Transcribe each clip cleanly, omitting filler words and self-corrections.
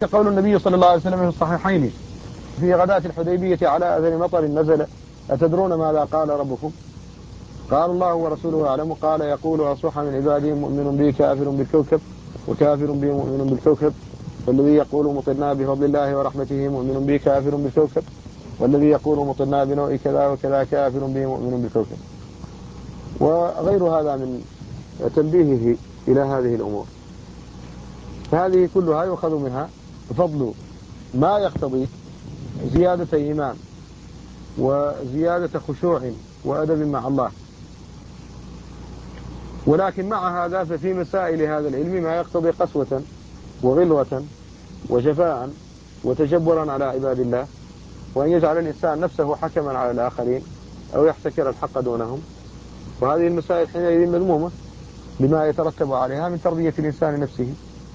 قول النبي صلى الله عليه وسلم في الصحيحين في غداة الحديبية على أثر مطر نزل: أتدرون ماذا قال ربكم؟ قال: الله ورسوله أعلم. قال: يقول: أصبح من عبادي مؤمن بي كافر بالكوكب، وكافر بي مؤمن بالكوكب، والذي يقول مطرنا بفضل الله ورحمته مؤمن بي كافر بالكوكب، والذي يقول مطرنا بنوء كذا وكذا كافر بي مؤمن بالكوكب. وغير هذا من تنبيهه إلى هذه الأمور. فهذه كلها يؤخذ منها فضل ما يقتضي زيادة إيمان وزيادة خشوع وأدب مع الله. ولكن مع هذا ففي مسائل هذا العلم ما يقتضي قسوة وغلظة وجفاء وتجبرا على عباد الله، وأن يجعل الإنسان نفسه حكما على الآخرين أو يحتكر الحق دونهم. وهذه المسائل حينئذ مذمومة لما يترتب عليها من تربية الإنسان نفسه.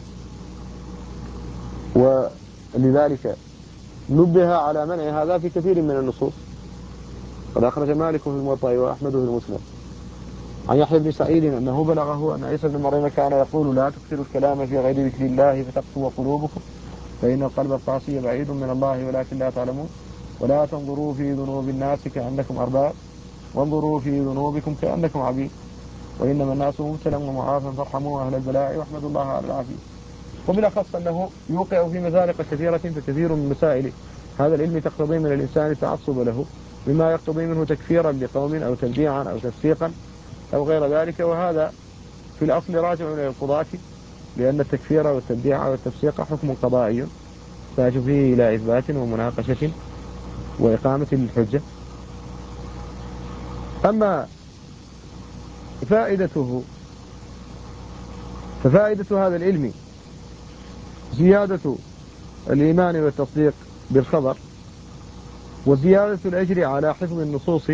ولذلك نبه على منع هذا في كثير من النصوص. قد أخرج مالك في الموطأ وأحمد في المسند عن يحيى بن سعيد أنه بلغه أن عيسى بن مريم كان يقول: لا تكثروا الكلام في غير ذكر الله فتقسو قلوبكم، فإن القلب القاسي بعيد من الله ولكن لا تعلمون. ولا تنظروا في ذنوب الناس كأنكم أرباب، وانظروا في ذنوبكم كأنكم عبيد، وإنما الناس مبتلى ومعافى فارحموا أهل البلاء واحمدوا الله على العافية. وبالأخص أنه يوقع في مزالق كثيرة، فكثير من مسائل هذا العلم تقتضي من الإنسان التعصب له، مما يقتضي منه تكفيرا لقوم أو تبديعا أو تفسيقا أو غير ذلك. وهذا في الأصل راجع إلى القضاة، لأن التكفير والتبديع والتفسيق حكم قضائي يحتاج فيه إلى إثبات ومناقشة وإقامة للحجة. أما ففائدة هذا العلم زيادة الإيمان والتصديق بالخبر، وزيادة الأجر على حفظ النصوص،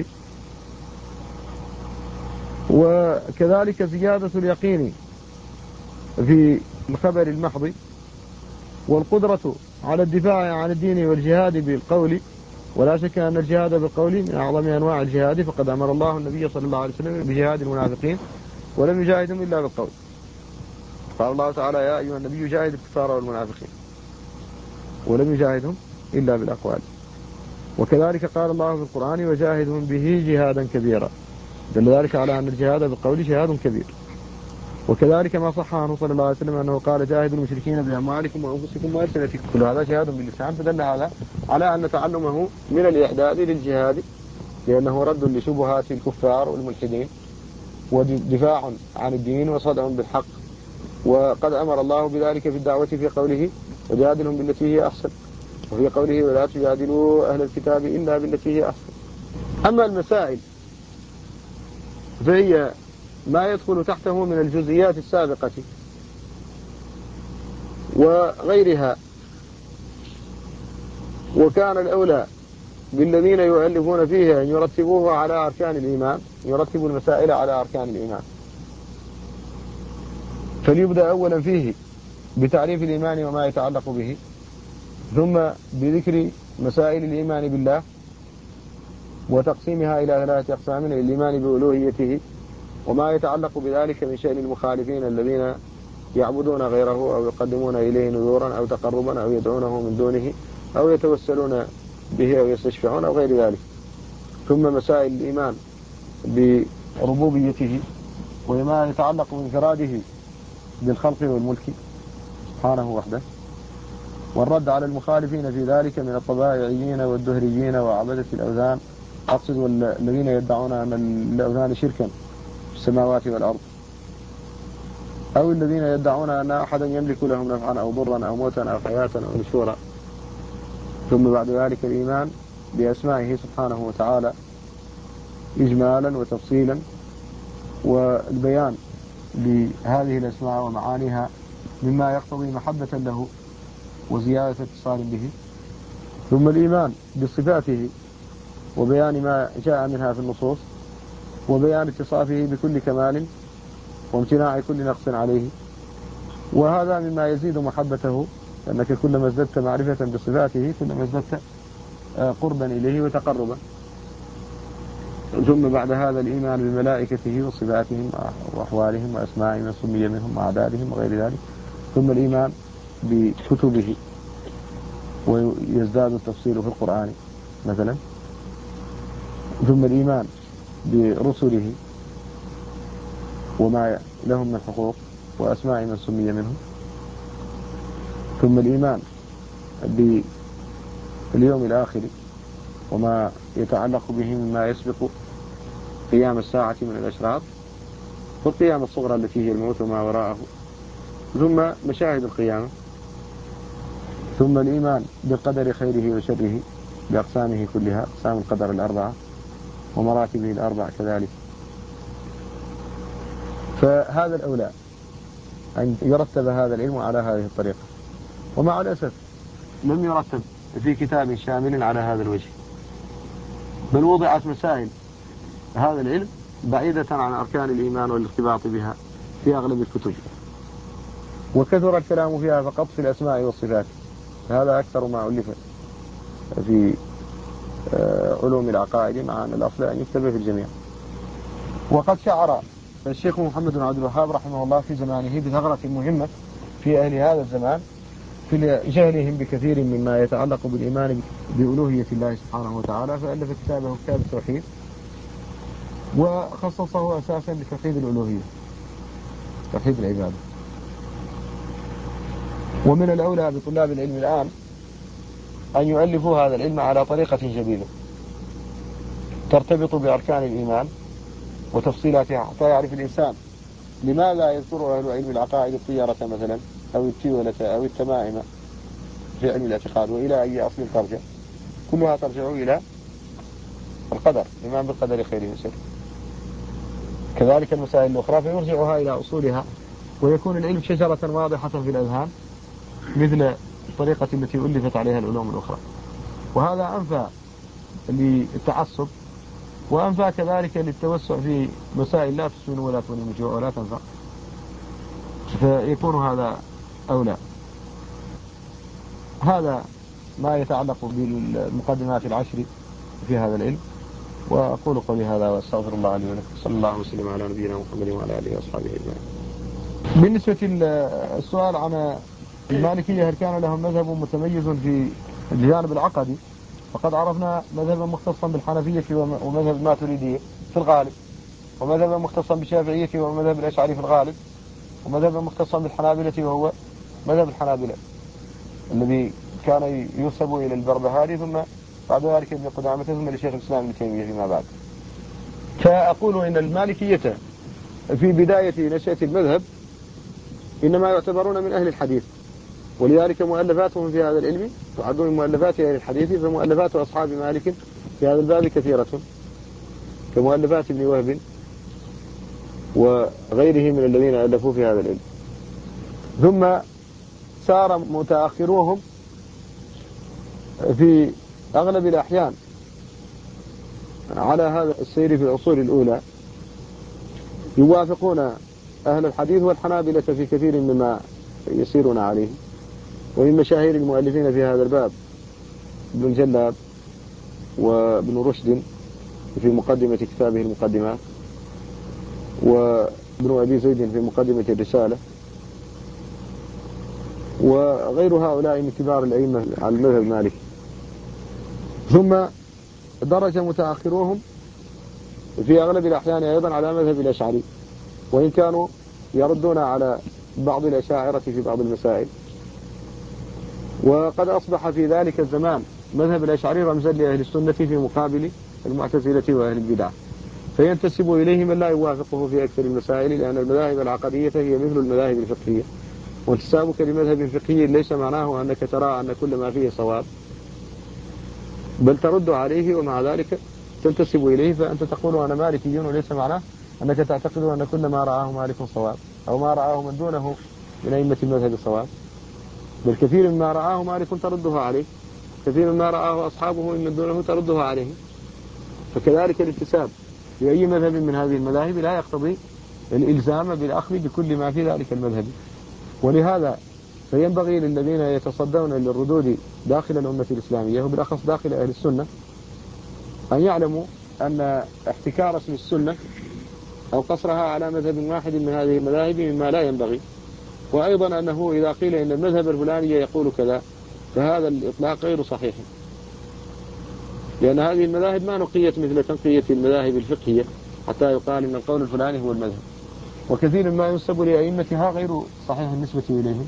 وكذلك زيادة اليقين في الخبر المحض، والقدرة على الدفاع عن الدين والجهاد بالقول. ولا شك أن الجهاد بالقول من أعظم أنواع الجهاد، فقد أمر الله النبي صلى الله عليه وسلم بجهاد المنافقين ولم يجاهدهم إلا بالقول. قال الله تعالى: يا أيها النبي جاهد الكفار والمنافقين، ولم يجاهدهم إلا بالأقوال. وكذلك قال الله في القرآن: وجاهدهم به جهادا كبيرا، دل ذلك على أن الجهاد بالقول جهاد كبير. وكذلك ما صح عنه صلى الله عليه وسلم أنه قال: جاهدوا المشركين بأموالكم وأنفسكم وألسنتكم. كل هذا جهاد باللسان، فدل هذا على أن تعلمه من الإعداد للجهاد، لأنه رد لشبهات الكفار والملحدين، ودفاع عن الدين وصدع بالحق. وقد أمر الله بذلك في الدعوة في قوله: وجادلهم بالتي هي أحسن، وفي قوله: ولا تجادلوا أهل الكتاب إلا بالتي هي أحسن. أما المسائل فهي ما يدخل تحته من الجزئيات السابقة وغيرها. وكان الأولى بالذين يؤلفون فيه أن يرتبوه على أركان الإيمان، يرتبوا المسائل على أركان الإيمان، فليبدأ أولا فيه بتعريف الإيمان وما يتعلق به، ثم بذكر مسائل الإيمان بالله وتقسيمها إلى 3 أقسام: الإيمان بألوهيته وما يتعلق بذلك من شأن المخالفين الذين يعبدون غيره أو يقدمون إليه نذورا أو تقربا أو يدعونه من دونه أو يتوسلون به أو يستشفعون أو غير ذلك. ثم مسائل الإيمان بربوبيته وما يتعلق بانفراده بالخلق والملك سبحانه وحده، والرد على المخالفين في ذلك من الطبائعيين والدهريين وعبدة الأوثان، أقصد الذين يدعون أن الأوثان شركا في السماوات والأرض، أو الذين يدعون أن أحدا يملك لهم نفعا أو ضرا أو موتا أو حياة أو نشورا. ثم بعد ذلك الإيمان بأسمائه سبحانه وتعالى إجمالا وتفصيلا، والبيان لهذه الأسماء ومعانيها مما يقتضي محبة له وزيادة اتصال به. ثم الإيمان بصفاته وبيان ما جاء منها في النصوص، وبيان اتصافه بكل كمال وامتناع كل نقص عليه. وهذا مما يزيد محبته، لأنك كلما ازددت معرفة بصفاته كلما ازددت قربا إليه وتقربا. ثم بعد هذا الإيمان بملائكته وصفاتهم وأحوالهم وأسمائهم وسمي منهم وأعدادهم وغير ذلك. ثم الإيمان بكتبه ويزداد التفصيل في القرآن مثلا. ثم الإيمان برسله وما لهم من حقوق وأسماء من سمي منهم. ثم الإيمان باليوم الآخر وما يتعلق به مما يسبق قيام الساعة من الأشراط، والقيامة الصغرى التي هي الموت وما وراءه، ثم مشاهد القيامة. ثم الإيمان بالقدر خيره وشره بأقسامه كلها، أقسام القدر الأربعة ومراتبه الأربع كذلك. فهذا الأولى أن يرتب هذا العلم على هذه الطريقة، ومع الأسف لم يرتب في كتاب شامل على هذا الوجه، بل وضعت مسائل هذا العلم بعيدة عن أركان الإيمان والارتباط بها في أغلب الكتب، وكثر الكلام فيها فقط في الأسماء والصفات. هذا أكثر ما ألف في علوم العقائد، مع أن الأصل أن يكتب في الجميع. وقد شعر الشيخ محمد بن عبد الوهاب رحمه الله في زمانه بثغرة مهمة في أهل هذا الزمان في جهلهم بكثير مما يتعلق بالإيمان بألوهية الله سبحانه وتعالى، فألف كتابه كتاب التوحيد، وخصصه أساسا لتوحيد الألوهية، توحيد العبادة. ومن الأولى بطلاب العلم الآن أن يؤلفوا هذا العلم على طريقة جديدة ترتبط بأركان الإيمان وتفصيلاتها، حتى يعرف الإنسان لماذا يذكر أهل علم العقائد الطيرة مثلا أو التيولة أو التمائم في علم الاعتقاد، وإلى أي أصل ترجع. كلها ترجع إلى القدر، الإيمان بالقدر خيره وشره. كذلك المسائل الأخرى فيرجعها إلى أصولها، ويكون العلم شجرة واضحة في الأذهان مثل الطريقة التي ألفت عليها العلوم الأخرى. وهذا أنفع للتعصب، وأنفع كذلك للتوسع في مسائل لا تسمن ولا تغني من جوع ولا تنفع، فيكون هذا أولى. هذا ما يتعلق بالمقدمات العشر في هذا العلم. وأقول قولي هذا وأستغفر الله لي ولكم، صلى الله وسلم على نبينا محمد وعلى آله وأصحابه أجمعين. بالنسبة للسؤال عن المالكية هل كان لهم مذهب متميز في الجانب العقدي، فقد عرفنا مذهبا مختصا بالحنفية ومذهب الماتريدية في الغالب، ومذهبا مختصا بالشافعية ومذهب الأشعري في الغالب، ومذهبا مختصا بالحنابلة وهو مذهب الحنابلة الذي كان ينسب إلى البربهاري، ثم بعد ذلك ابن قدامة، ثم لشيخ الإسلام ابن تيمية فيما بعد. فأقول إن المالكية في بداية نشأة المذهب إنما يعتبرون من أهل الحديث، ولذلك مؤلفاتهم في هذا العلم تعد من مؤلفات أهل الحديث، فمؤلفات أصحاب مالك في هذا الباب كثيرة كمؤلفات ابن وهب وغيره من الذين ألفوا في هذا العلم. ثم سار متأخروهم في أغلب الأحيان على هذا السير في العصور الأولى، يوافقون أهل الحديث والحنابلة في كثير مما يسيرون عليه. ومن مشاهير المؤلفين في هذا الباب ابن الجلاب وابن رشد في مقدمة كتابه المقدمات، وابن أبي زيد في مقدمة الرسالة، وغير هؤلاء من كبار الأئمة على المذهب المالكي. ثم درج متأخروهم في أغلب الأحيان أيضا على مذهب الأشعري، وإن كانوا يردون على بعض الأشاعرة في بعض المسائل. وقد أصبح في ذلك الزمان مذهب الأشعري رمزا لأهل السنة في مقابل المعتزلة وأهل البدع، فينتسب إليه من لا يوافقه في أكثر المسائل، لأن المذاهب العقدية هي مثل المذاهب الفقهية، وانتسابك لمذهب فقهي ليس معناه أنك ترى أن كل ما فيه صواب، بل ترد عليه ومع ذلك تنتسب إليه. فأنت تقول أنا مالكي، وليس معناه أنك تعتقد أن كل ما رآه مالك صواب أو ما رآه من دونه من أئمة المذهب صواب، بل كثير مما رآه مالك ترده عليه، كثير مما رآه أصحابه من دونه ترده عليه. فكذلك الانتساب لأي مذهب من هذه المذاهب لا يقتضي الإلزام بالأخذ بكل ما في ذلك المذهب. ولهذا فينبغي للذين يتصدون للردود داخل الأمة الإسلامية وبالأخص داخل أهل السنة أن يعلموا أن احتكار اسم السنة أو قصرها على مذهب واحد من هذه المذاهب مما لا ينبغي، وأيضا أنه إذا قيل إن المذهب الفلاني يقول كذا فهذا الإطلاق غير صحيح، لأن هذه المذاهب ما نقيت مثل تنقية المذاهب الفقهية حتى يقال إن القول الفلاني هو المذهب، وكثير ما ينسب لأئمتها غير صحيح النسبة إليهم.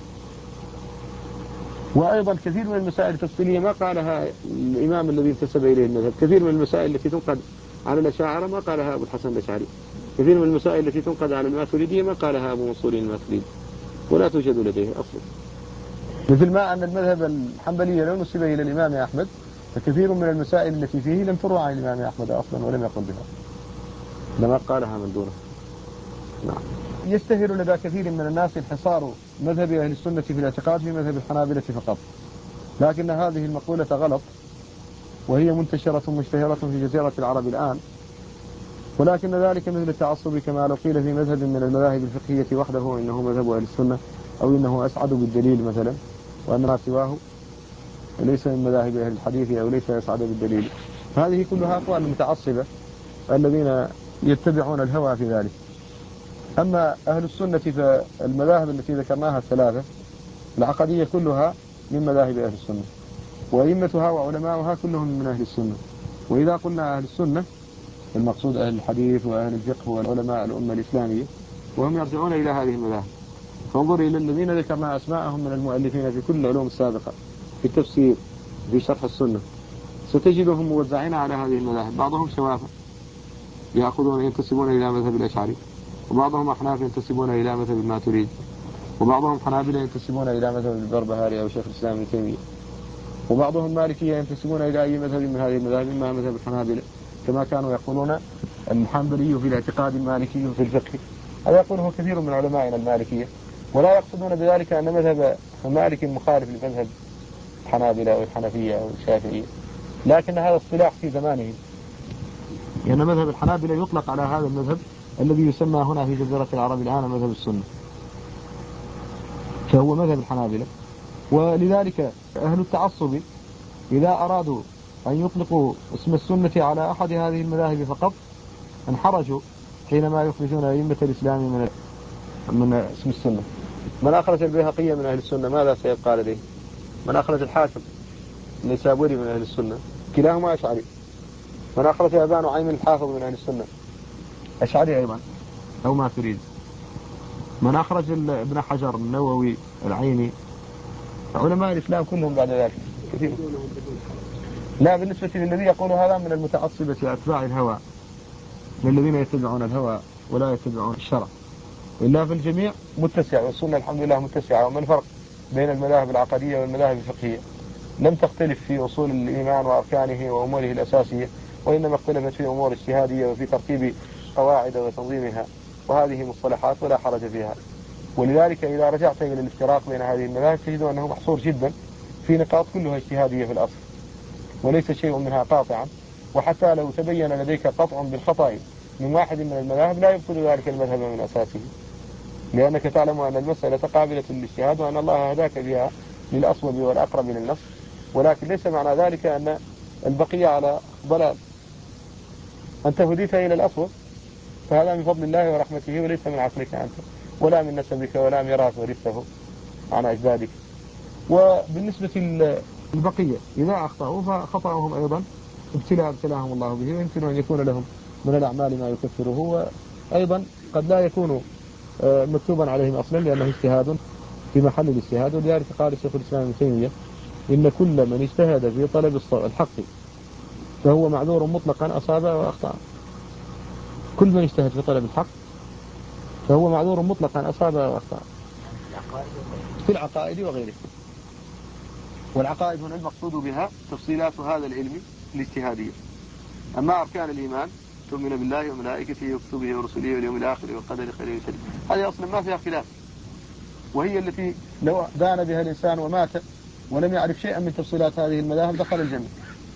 وأيضا كثير من المسائل التفصيلية ما قالها الإمام الذي انتسب إليه المذهب. كثير من المسائل التي تنقد على الأشاعرة ما قالها أبو الحسن الأشعري، كثير من المسائل التي تنقد على الماتريدية ما قالها أبو منصور الماتريدي، ولا توجد لديه أصلا. مثل ما أن المذهب الحنبلي لو نسب إلى الإمام أحمد، فكثير من المسائل التي فيه لم تروى عن الإمام أحمد أصلا ولم يقل بها، لما قالها من دونه. نعم. يستهل لدى كثير من الناس انحصار مذهب أهل السنة في الاعتقاد في مذهب الحنابلة فقط، لكن هذه المقولة غلط، وهي منتشرة مشتهرة في جزيرة العرب الآن، ولكن ذلك مثل التعصب كما لو قيل في مذهب من المذاهب الفقهية وحده إنه مذهب أهل السنة، أو إنه أسعد بالدليل مثلا، وأن ما سواه ليس من مذاهب أهل الحديث أو ليس أسعد بالدليل. هذه كلها أقوال المتعصبة الذين يتبعون الهوى في ذلك. أما أهل السنة فالمذاهب التي ذكرناها الثلاثة العقدية كلها من مذاهب أهل السنة، وأئمتها وعلماؤها كلهم من أهل السنة. وإذا قلنا أهل السنة المقصود أهل الحديث وأهل الفقه والعلماء الأمة الإسلامية، وهم يرجعون إلى هذه المذاهب. فانظر إلى الذين ذكرنا أسماءهم من المؤلفين في كل العلوم السابقة، في التفسير، في شرح السنة، ستجدهم موزعين على هذه المذاهب. بعضهم شوافع ينتسبون إلى مذهب الأشعري، وبعضهم أحناف ينتسبون إلى مذهب الماتريدي، وبعضهم حنابلة ينتسبون إلى مذهب البربهاري أو شيخ الإسلام ابن تيمية، وبعضهم مالكية ينتسبون إلى أي مذهب من هذه المذاهب، إما مذهب الحنابلة كما كانوا يقولون الحنبلي في الاعتقاد المالكي في الفقه. هذا يقوله كثير من علمائنا المالكية، ولا يقصدون بذلك أن مذهب المالكي مخالف لمذهب الحنابلة أو الحنفية أو الشافعية، لكن هذا اصطلاح في زمانه، لأن مذهب الحنابلة يطلق على هذا المذهب الذي يسمى هنا في جزيرة العرب الآن مذهب السنة، فهو مذهب الحنابلة. ولذلك أهل التعصب إذا أرادوا أن يطلقوا اسم السنة على أحد هذه المذاهب فقط انحرجوا حينما يخرجون أئمة الإسلام من اسم السنة. من أخرج البيهقي من أهل السنة ماذا سيبقى لديه؟ من أخرج الحاكم النيسابوري من أهل السنة كلاهما أشعري. من أخرج أبا نعيم الحافظ من أهل السنة أشعري أيضا أو ما تريد. من أخرج ابن حجر النووي العيني، علماء الإسلام كلهم بعد ذلك كثير. لا، بالنسبة للذي يقول هذا من المتعصبة أتباع الهوى، من الذين يتبعون الهوى ولا يتبعون الشرع، إلا في الجميع متسع، والسنة الحمد لله متسعة. وما الفرق بين المذاهب العقدية والمذاهب الفقهية؟ لم تختلف في أصول الإيمان وأركانه وأموره الأساسية، وإنما اختلفت في أمور اجتهادية وفي ترتيب قواعد وتنظيمها، وهذه مصطلحات ولا حرج فيها. ولذلك إذا رجعت إلى الافتراق بين هذه المذاهب تجد أنه محصور جدا في نقاط كلها اجتهادية في الأصل، وليس شيء منها قاطعا. وحتى لو تبين لديك قطع بالخطأ من واحد من المذاهب لا يبطل ذلك المذهب من أساسه، لأنك تعلم أن المسألة قابلة للاجتهاد وأن الله هداك بها للأصوب والأقرب للنص، ولكن ليس معنى ذلك أن البقية على ضلال. أنت هديت إلى الأصوب فهذا من فضل الله ورحمته، وليس من عقلك أنت ولا من نسبك ولا ميراث ورثته عن أجدادك. وبالنسبة للبقية إذا أخطأوا فخطأهم أيضا ابتلاهم الله به، ويمكن أن يكون لهم من الأعمال ما يكفره، وأيضا قد لا يكون مكتوبا عليهم أصلا لأنه اجتهاد في محل الاجتهاد. ولذلك قال الشيخ الإسلام ابن تيمية إن كل من اجتهد في طلب الحق فهو معذور مطلقا أصاب وأخطأ. كل من اجتهد في طلب الحق فهو معذور مطلقا أصاب وأخطأ في العقائد وغيره. والعقائد هنا المقصود بها تفصيلات هذا العلم الاجتهادية. أما أركان الإيمان تؤمن بالله وملائكته وكتبه ورسله واليوم الآخر والقدر خيره وشره، هذه أصلا ما فيها خلاف، وهي التي لو دان بها الإنسان ومات ولم يعرف شيئا من تفصيلات هذه المذاهب دخل الجنة.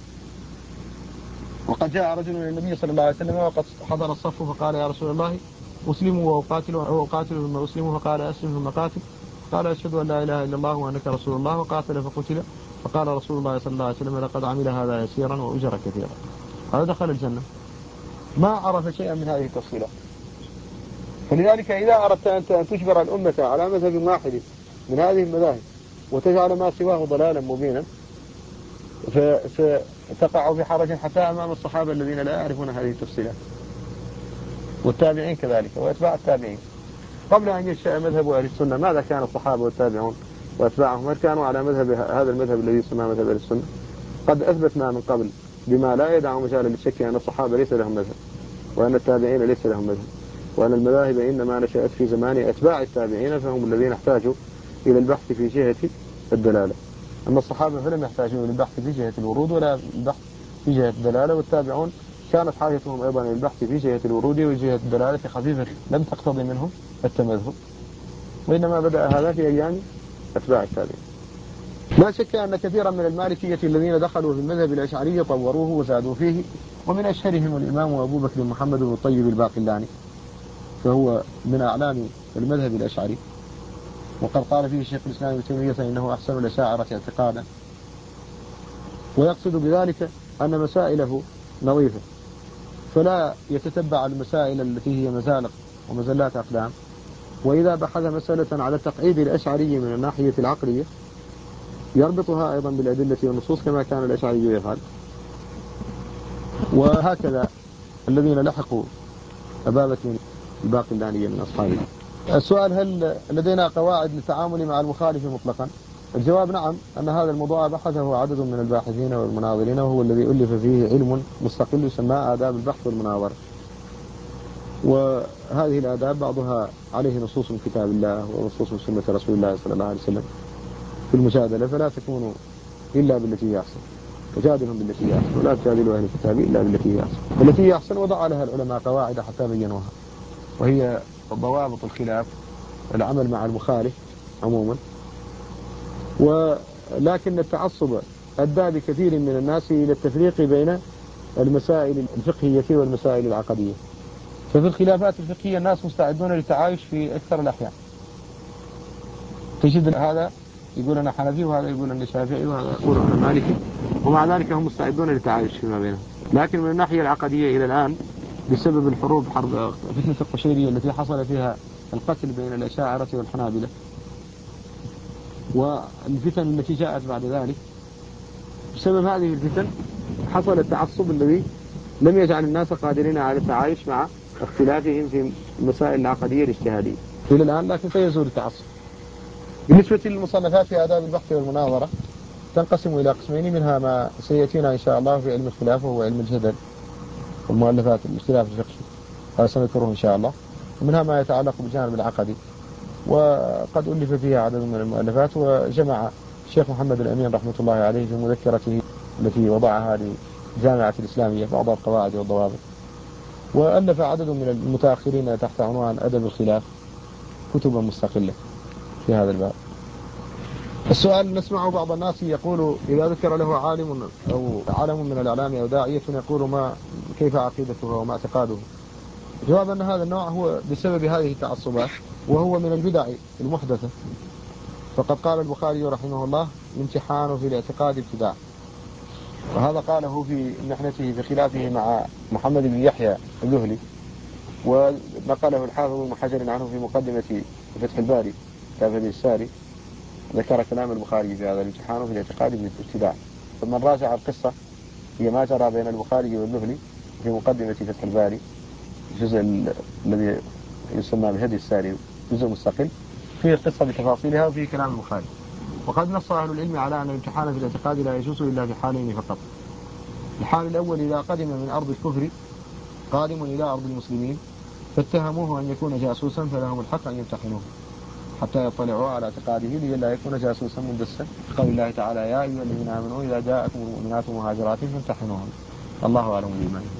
وقد جاء رجل إلى النبي صلى الله عليه وسلم وقد حضر الصف فقال يا رسول الله أسلموا وأقاتلوا أو أقاتلوا ثم أسلموا، فقال أسلم ثم قاتل، قال أشهد أن لا إله إلا الله وأنك رسول الله، وقاتل فقتل، فقال رسول الله صلى الله عليه وسلم لقد عمل هذا يسيرا وأجر كثيرا. هذا دخل الجنة ما عرف شيئا من هذه التفصيلات. فلذلك إذا أردت أن تجبر الأمة على مذهب واحد من هذه المذاهب وتجعل ما سواه ضلالا مبينا، فتقع في حرج حتى أمام الصحابة الذين لا يعرفون هذه التفصيلات، والتابعين كذلك وأتباع التابعين. قبل أن ينشأ مذهب أهل السنة ماذا كان الصحابة والتابعون وأتباعهم؟ هل كانوا على مذهب هذا المذهب الذي يسمى مذهب أهل السنة؟ قد أثبتنا من قبل بما لا يدع مجالا للشك أن الصحابة ليس لهم مذهب، وأن التابعين ليس لهم مذهب، وأن المذاهب إنما نشأت في زمان أتباع التابعين، فهم الذين احتاجوا إلى البحث في جهة الدلالة. أما الصحابة فلم يحتاجوا إلى البحث في جهة الورود ولا البحث في جهة الدلالة، والتابعون كانت حاجتهم أيضا إلى البحث في جهة الورود وجهة الدلالة خفيفة لم تقتضي منهم التمذهب، وإنما بدأ هذا في أيام أتباع التابعين. لا شك أن كثيرا من المالكية الذين دخلوا في المذهب الأشعري طوروه وزادوا فيه، ومن أشهرهم الإمام أبو بكر محمد بن الطيب الباقلاني، فهو من أعلام المذهب الأشعري، وقد قال فيه الشيخ الإسلام ابن تيمية إنه أحسن الأشاعرة اعتقادا، ويقصد بذلك أن مسائله نظيفة، فلا يتتبع المسائل التي هي مزالق ومزلات أقدام، وإذا بحث مسألة على تقعيد الأشعري من الناحية العقلية يربطها أيضا بالأدلة والنصوص كما كان الأشعري يفعل. وهكذا الذين لحقوا أبا بكر الباقلاني من أصحابه. السؤال: هل لدينا قواعد للتعامل مع المخالف مطلقا؟ الجواب: نعم، أن هذا الموضوع بحثه عدد من الباحثين والمناظرين، وهو الذي ألف فيه علم مستقل يسمى آداب البحث والمناظرة. وهذه الآداب بعضها عليه نصوص من كتاب الله ونصوص من سنة رسول الله صلى الله عليه وسلم في المجادلة، فلا تكون إلا بالتي هي أحسن، وجادلهم بالتي هي أحسن، ولا تجادلوا أهل الكتاب إلا بالتي هي أحسن. التي هي أحسن وضع لها العلماء قواعد حتى بينوها، وهي ضوابط الخلاف، العمل مع المخالف عموما. ولكن التعصب أدى بكثير من الناس إلى التفريق بين المسائل الفقهية والمسائل العقدية. ففي الخلافات الفقهية الناس مستعدون للتعايش في أكثر الأحيان، تجد هذا يقول أنا حنفي وهذا يقول أنا شافعي وهذا يقول أنا مالكي، ومع ذلك هم مستعدون للتعايش فيما بينهم. لكن من الناحية العقدية إلى الآن بسبب الحروب، حرب فتنة القشيرية التي حصل فيها القتل بين الأشاعرة والحنابلة والفتن التي جاءت بعد ذلك، بسبب هذه الفتن حصل التعصب الذي لم يجعل الناس قادرين على التعايش مع اختلافهم في المسائل العقدية الاجتهادية إلى الآن، لكن سيزول التعصب. بالنسبة للمصنفات في آداب البحث والمناظرة تنقسم إلى قسمين، منها ما سيأتينا إن شاء الله في علم الخلاف وهو علم الجدل والمؤلفات الاختلاف الفقهي، هذا سنذكره إن شاء الله، ومنها ما يتعلق بالجانب العقدي، وقد ألف فيها عدد من المؤلفات، وجمع الشيخ محمد الأمين رحمة الله عليه في مذكرته التي وضعها للجامعة الإسلامية بعض القواعد والضوابط، وألف عدد من المتأخرين تحت عنوان أدب الخلاف كتبا مستقلة في هذا الباب. السؤال: نسمع بعض الناس يقول إذا ذكر له عالم أو علم من الإعلام أو داعية يقول كيف عقيدته وما اعتقاده. جواب أن هذا النوع هو بسبب هذه التعصبات، وهو من البدع المحدثة، فقد قال البخاري رحمه الله: الامتحان في الاعتقاد ابتداع، وهذا قاله في محنته في خلافه مع محمد بن يحيى الذهلي، ونقله الحافظ ابن حجر عنه في مقدمة فتح الباري كتاب الساري، ذكر كلام البخاري في هذا الامتحان في الاعتقاد بالابتداع. ثم راجع القصة هي ما جرى بين البخاري والذهلي في مقدمة فتح الباري، الجزء الذي يسمى بهدي الساري، جزء مستقل فيه القصة بتفاصيلها وفيه كلام البخاري. وقد نص أهل العلم على أن الامتحان في الاعتقاد لا يجوز إلا في حالين فقط: الحال الأول إذا قدم من أرض الكفر قادم إلى أرض المسلمين فاتهموه أن يكون جاسوسا، فلهم الحق أن يمتحنوه حتى يطلعوا على اعتقاده لئلا يكون جاسوسا مندسا، قول الله تعالى: يا أيها الذين آمنوا إذا جاءكم المؤمنات مهاجرات فامتحنوهن الله أعلم بإيمانهن.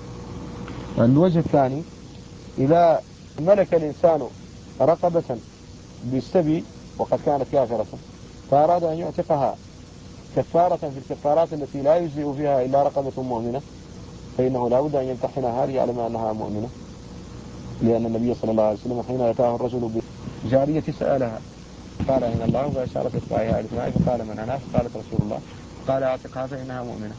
الوجه الثاني: إذا ملك الإنسان رقبة بالسبي وقد كانت كافرة فأراد أن يعتقها كفارة في الكفارات التي لا يجزئ فيها إلا رقبة مؤمنة، فإنه لا بد أن يمتحنها ليعلم أنها مؤمنة، لأن النبي صلى الله عليه وسلم حين أتاه الرجل بجارية سألها قال: أين الله؟ فأشارت إصبعها إلى السماء فقال: من أنا؟ فقالت: رسول الله. قال: أعتقها فإنها مؤمنة.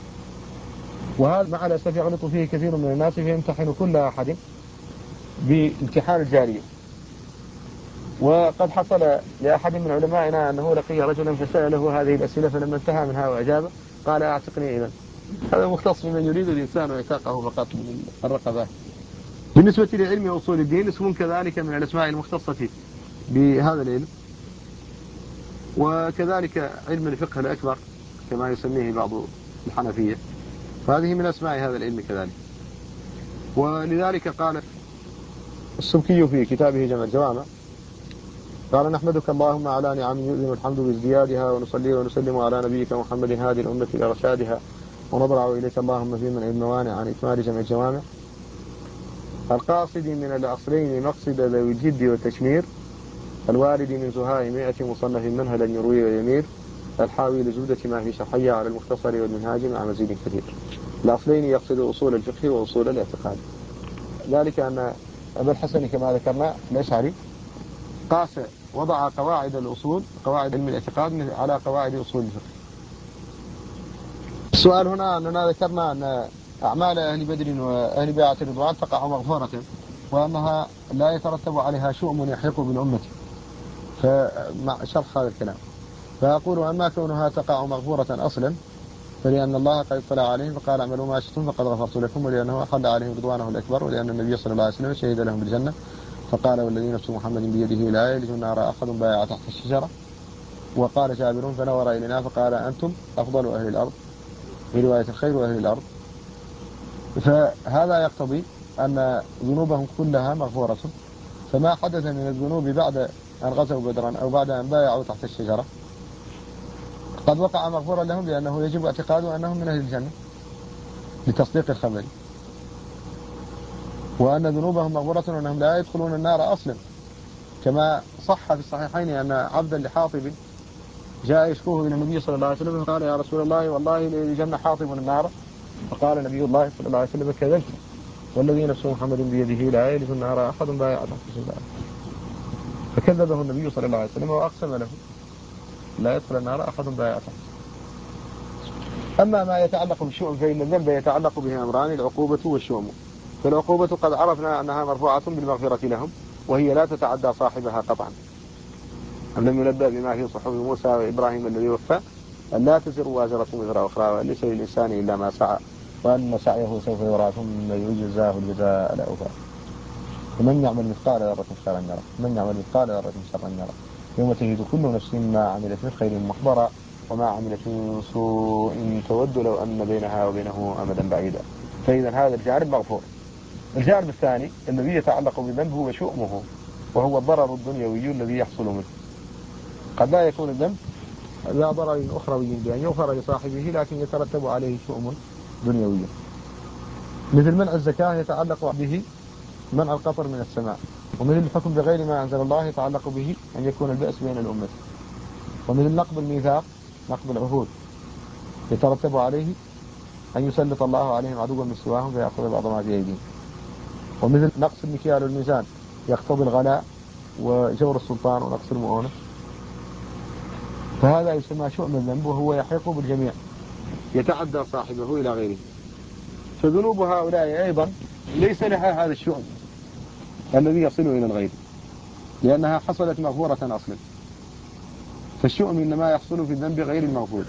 وهذا مع الأسف يغلط فيه كثير من الناس، فيمتحن كل أحد بامتحان الجارية، وقد حصل لأحد من علمائنا أنه لقي رجلا فسأله هذه الأسئلة، فلما انتهى منها وأجابه قال أعتقني إذن. هذا مختص بمن يريد الإنسان عتاقه فقط من الرقبات. بالنسبة لعلم أصول الدين اسم كذلك من الأسماء المختصة بهذا العلم، وكذلك علم الفقه الأكبر كما يسميه بعض الحنفية، فهذه من أسماء هذا العلم كذلك. ولذلك قال السبكي في كتابه جمع الجوامع قال: نحمدك اللهم على نعم يؤذن الحمد بازديادها، ونصلي ونسلم على نبيك محمد هادي الأمة إلى رشادها، ونضرع إليك اللهم في منع الموانع عن إكمال جمع الجوامع، القاصد من الأصلين مقصد ذوي الجد والتشمير، الوارد من زهاء 100 مصنف منهلا يروي ويمير، الحاوي لزبدة ما في شرحية على المختصر والمنهاج مع مزيد كثير. الأصلين يقصد أصول الفقه وأصول الاعتقاد. ذلك أن أبا الحسن كما ذكرنا الأشعري قاس وضع قواعد الأصول، قواعد علم الاعتقاد على قواعد أصول الفقه. السؤال هنا أننا ذكرنا أن أعمال أهل بدر وأهل بيعة الرضوان تقع مغفورة، وأنها لا يترتب عليها شؤم يحيق بالأمة، فمع شرح هذا الكلام فأقول: أما كونها تقع مغفورة أصلا فلأن الله قد اطلع عليهم فقال: اعملوا ما شئتم فقد غفرت لكم، ولأنه أحل عليهم رضوانه الأكبر، ولأن النبي صلى الله عليه وسلم شهد لهم بالجنة فقال: والذي نفس محمد بيده لا يلج النار أحد بايع تحت الشجرة. وقال جابر: فنظر إلينا فقال: أنتم أفضل أهل الأرض، في رواية خير أهل الأرض. فهذا يقتضي أن ذنوبهم كلها مغفورة، فما حدث من الذنوب بعد أن غزوا بدرا أو بعد أن بايعوا تحت الشجرة قد وقع مغفورا لهم، لأنه يجب اعتقاده أنهم من أهل الجنة لتصديق الخبر، وأن ذنوبهم مغفورة وأنهم لا يدخلون النار أصلا، كما صح في الصحيحين أن عبدا لحاطب جاء يشكوه إلى النبي صلى الله عليه وسلم فقال: يا رسول الله والله لجن حاطب النار، فقال نبي الله صلى الله عليه وسلم: كذبت، والذي نفس محمد بيده لا يلج النار أحد بايع تحت الشجرة. فكذبه النبي صلى الله عليه وسلم وأقسم له: لا يدخل النار أحد بايع تحت. أما ما يتعلق بالشؤم فإن الذنب يتعلق به أمران: العقوبة والشؤم. فالعقوبة قد عرفنا أنها مرفوعة بالمغفرة لهم، وهي لا تتعدى صاحبها قطعا. أم لم ينبأ بما في صحف موسى وإبراهيم الذي وفى أن لا تزر وازرة وزر أخرى، وأن ليس للإنسان إلا ما سعى، وأن سعيه سوف يرى ثم يجزاه الجزاء الأوفى. ومن يعمل مثقال ذرة خيرا يره، من يعمل مثقال ذرة شرا يره، يوم تجد كل نفس ما عملت من خير محضرا، وما عملت من سوء تود لو أن بينها وبينه أمدا بعيدا. فإذا هذا الجانب مغفور. الجانب الثاني الذي يتعلق بالذنب هو شؤمه، وهو الضرر الدنيوي الذي يحصل منه. قد لا يكون الذنب ذا ضرر أخروي بأن يغفر لصاحبه، لكن يترتب عليه شؤم دنيوي، مثل منع الزكاة يتعلق به منع القطر من السماء، ومثل الحكم بغير ما أنزل الله يتعلق به أن يكون البأس بين الأمة، ومثل نقض الميثاق نقض العهود يترتب عليه أن يسلط الله عليهم عدوا من سواهم فيأخذ بعض ما في أيديهم، ومثل نقص المكيال والميزان يقتضي الغلاء وجور السلطان ونقص المؤونة، فهذا يسمى شؤم الذنب، وهو يحيق بالجميع يتعدى صاحبه إلى غيره. فذنوب هؤلاء أيضا ليس لها هذا الشؤم الذي يصل إلى الغير، لأنها حصلت مغفورة أصلا، فالشؤم إنما يحصل في الذنب غير المغفور.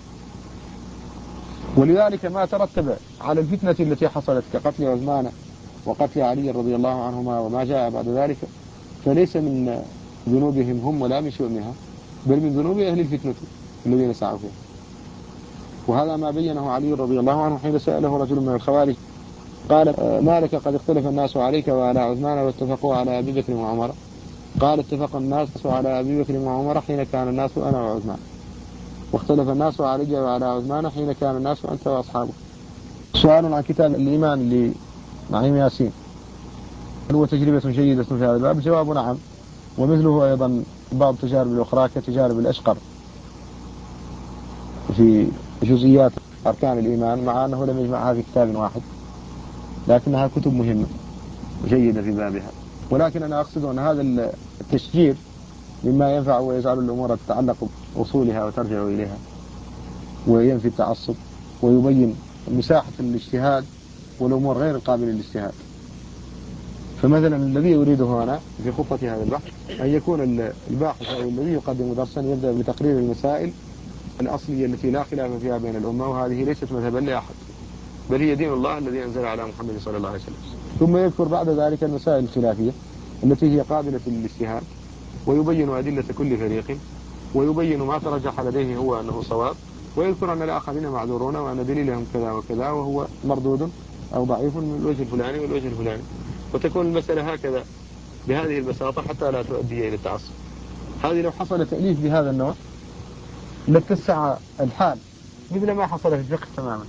ولذلك ما ترتب على الفتنة التي حصلت كقتل عثمان وقتل علي رضي الله عنهما وما جاء بعد ذلك، فليس من ذنوبهم هم ولا من شؤمها، بل من ذنوب أهل الفتنة الذين سعوا فيها. وهذا ما بينه علي رضي الله عنه حين سأله رجل من الخوارج قال: ما لك قد اختلف الناس عليك وعلى عثمان واتفقوا على أبي بكر وعمر؟ قال: اتفق الناس على أبي بكر وعمر حين كان الناس أنا وعثمان، واختلف الناس علي وعلى عثمان حين كان الناس أنت وأصحابه. سؤال عن كتاب الإيمان لنعيم ياسين: هل هو تجربة جيدة في هذا الباب؟ الجواب نعم، ومثله أيضا بعض التجارب الأخرى كتجارب الأشقر في جزئيات أركان الإيمان، مع أنه لم يجمعها في كتاب واحد، لكنها كتب مهمة جيدة في بابها. ولكن أنا أقصد أن هذا التشجير مما ينفع ويجعل الأمور تتعلق بأصولها وترجع إليها، وينفي التعصب ويبين مساحة الاجتهاد والأمور غير القابلة للاجتهاد. فمثلا الذي أريده أنا في خطة هذا البحث أن يكون الباحث أو الذي يقدم درسا يبدأ بتقرير المسائل الأصلية التي لا خلاف فيها بين الأمة، وهذه ليست مذهبا لأحد، بل هي دين الله الذي أنزل على محمد صلى الله عليه وسلم. ثم يذكر بعد ذلك المسائل الخلافية التي هي قابلة للاجتهاد، ويبين أدلة كل فريق، ويبين ما ترجح لديه هو أنه صواب، ويذكر أن الآخرين معذورون وأن دليلهم كذا وكذا وهو مردود أو ضعيف من الوجه الفلاني والوجه الفلاني، وتكون المسألة هكذا بهذه البساطة حتى لا تؤدي إلى التعصب. هذه لو حصل تأليف بهذا النوع لاتسع الحال مثل ما حصل في الفقه تماما.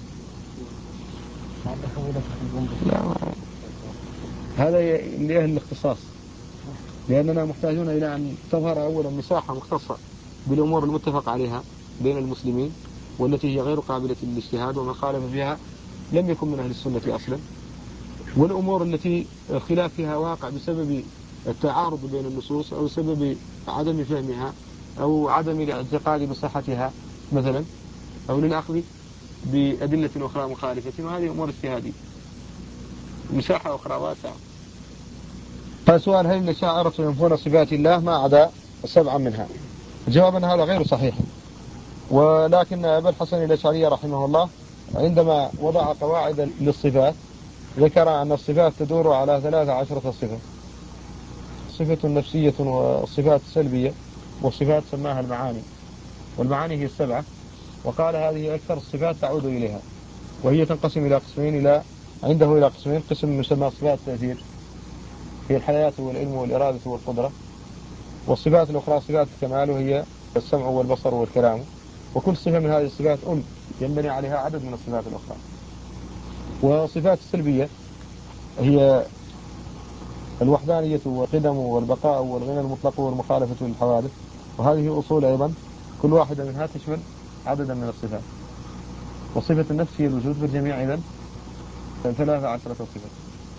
لا، هذا لأهل الاختصاص، لأننا محتاجون إلى أن تظهر أولا مساحة مختصة بالأمور المتفق عليها بين المسلمين والتي هي غير قابلة للاجتهاد، ومن خالف فيها لم يكن من أهل السنة أصلا، والأمور التي خلاف فيها واقع بسبب التعارض بين النصوص أو سبب عدم فهمها أو عدم الاعتقاد بصحتها مثلا، أو للأخذ بأدلة أخرى مخالفة، وهذه أمور اجتهادية. مساحة أخرى واسعة. فسؤال: هل الأشاعرة ينفون صفات الله ما عدا 7 منها؟ الجواب أن هذا غير صحيح، ولكن أبا الحسن الأشعري رحمه الله عندما وضع قواعد للصفات ذكر أن الصفات تدور على 13 صفة: صفة نفسية والصفات السلبية، والصفات سماها المعاني، والمعاني هي 7، وقال هذه أكثر الصفات تعود إليها، وهي تنقسم إلى قسمين، عنده إلى قسمين: قسم يسمى صفات التأثير هي الحياة والعلم والإرادة والقدرة، والصفات الأخرى صفات الكمال وهي السمع والبصر والكلام، وكل صفة من هذه الصفات ينبني عليها عدد من الصفات الأخرى. وصفات السلبية هي الوحدانية والقدم والبقاء والغنى المطلق والمخالفة للحوادث، وهذه أصول أيضا كل واحدة منها تشمل عددا من الصفات. وصفة النفس هي الوجود في الجميع، إذن 13 صفة.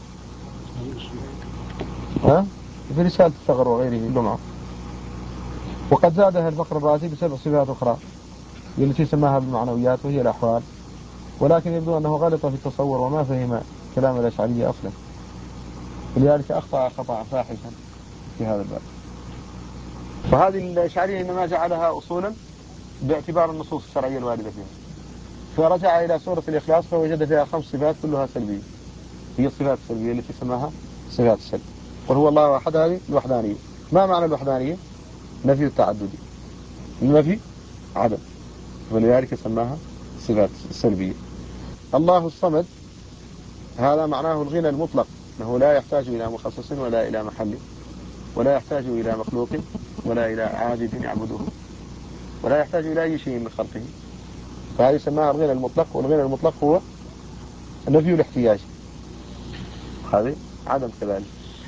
في رسالة الثغر وغيره اللمعة. وقد زادها الفخر الرازي ب7 صفات أخرى التي سماها بالمعنويات وهي الأحوال، ولكن يبدو أنه غلط في التصور وما فهم كلام الأشعرية أصلا، ولذلك أخطأ خطأ فاحشا في هذا الباب. فهذه الأشعرية إنما جعلها أصولا باعتبار النصوص الشرعية الواردة فيها، فرجع إلى سورة الإخلاص فوجد فيها 5 صفات كلها سلبية، هي الصفات السلبية التي سماها صفات السلب. قل هو الله أحد، هذه الوحدانية. ما معنى الوحدانية؟ نفي التعدد، النفي عدم، ولذلك سماها صفات سلبية. الله الصمد هذا معناه الغنى المطلق، أنه لا يحتاج إلى مخصص ولا إلى محل، ولا يحتاج إلى مخلوق ولا إلى عابد يعبده، ولا يحتاج إلى أي شيء من خلقه، فهذه سماها الغنى المطلق. والغنى المطلق هو نفي الاحتياج، هذه عدم كذلك.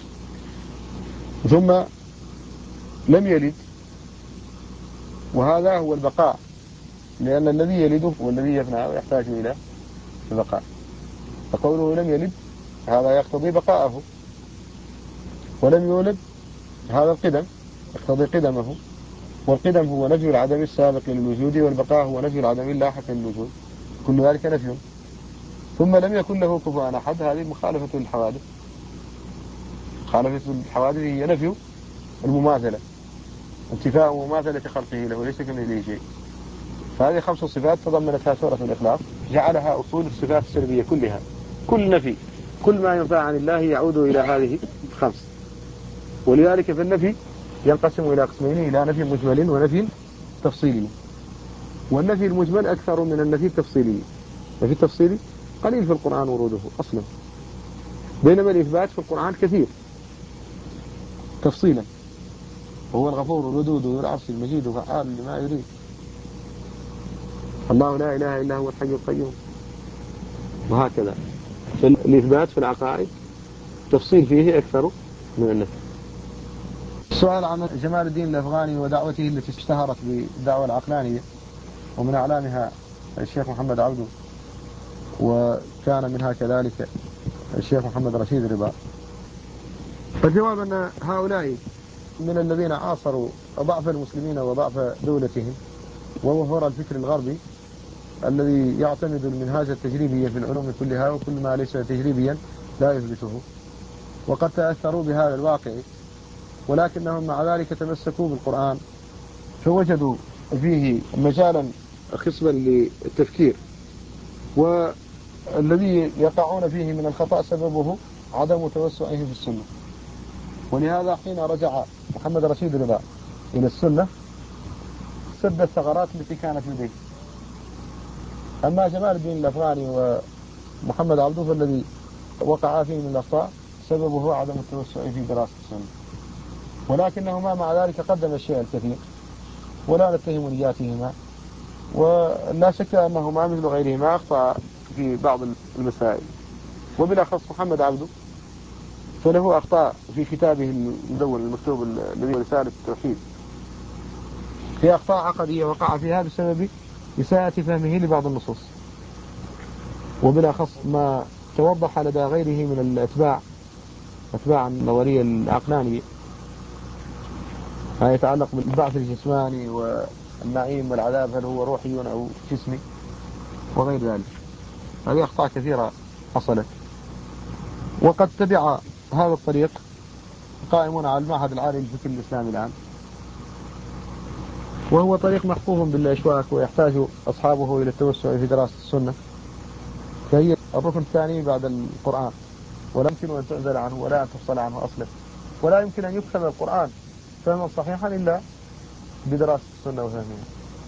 ثم لم يلد، وهذا هو البقاء، لأن الذي يلده والذي يفنى يحتاج إلى البقاء، فقوله لم يلد هذا يقتضي بقاءه، ولم يولد هذا القدم يقتضي قدمه، والقدم هو نفي العدم السابق للوجود، والبقاء هو نفي العدم اللاحق للوجود، كل ذلك نفي. ثم لم يكن له كفوا أحد، هذه مخالفة للحوادث. مخالفة الحوادث هي نفي المماثلة، انتفاء مماثلة خلقه له ليس كمثله شيء. فهذه 5 صفات تضمنتها سورة الإخلاص، جعلها أصول الصفات السلبية كلها. كل نفي، كل ما ينفع عن الله يعود إلى هذه 5. ولذلك في النفي ينقسم إلى قسمين: إلى نفي مجمل ونفي تفصيلي. والنفي المجمل أكثر من النفي التفصيلي، النفي التفصيلي قليل في القرآن وروده أصلا، بينما الإثبات في القرآن كثير تفصيلا. وهو الغفور الودود ذو العرش المجيد وفعال لما يريد. الله لا إله إلا هو الحي القيوم، وهكذا. فالإثبات في العقائد تفصيل فيه أكثر من النفي. السؤال عن جمال الدين الأفغاني ودعوته التي اشتهرت بالدعوة العقلانية، ومن أعلامها الشيخ محمد عبده، وكان منها كذلك الشيخ محمد رشيد رضا. فالجواب أن هؤلاء من الذين عاصروا ضعف المسلمين وضعف دولتهم ووفور الفكر الغربي الذي يعتمد المنهاج التجريبي في العلوم كلها، وكل ما ليس تجريبيا لا يثبته. وقد تأثروا بهذا الواقع، ولكنهم مع ذلك تمسكوا بالقرآن فوجدوا فيه مجالا خصبا للتفكير، والذي يقعون فيه من الخطأ سببه عدم توسعهم في السنة. ولهذا حين رجع محمد رشيد رضا إلى السنة سد الثغرات التي كانت لديه. أما جمال الدين الأفغاني ومحمد عبده فالذي وقع فيه من الأخطاء سببه عدم التوسع في دراسة السنة، ولكنهما مع ذلك قدم الشيء الكثير ولا نتهم نياتهما، ولا شك أنهما مثل غيرهما أخطأ في بعض المسائل. وبالأخص محمد عبده فله أخطاء في كتابه المدون المكتوب الذي رسالة التوحيد، في أخطاء عقدية وقع فيها بسبب إساءة فهمه لبعض النصوص، وبالأخص ما توضح لدى غيره من أتباع النظرية العقلانية ما يتعلق بالبعث الجسماني والنعيم والعذاب هل هو روحي أو جسمي وغير ذلك. هذه أخطاء كثيرة حصلت، وقد تبع هذا الطريق قائمون على المعهد العالي للفكر الإسلامي الآن، وهو طريق محفوظ بالأشواك ويحتاج أصحابه إلى التوسع في دراسة السنة، فهي الركن الثاني بعد القرآن، ولا يمكن أن تعزل عنه ولا أن تفصل عنه أصلا، ولا يمكن أن يفهم القرآن فهما صحيحا إلا بدراسة السنة وفهمها.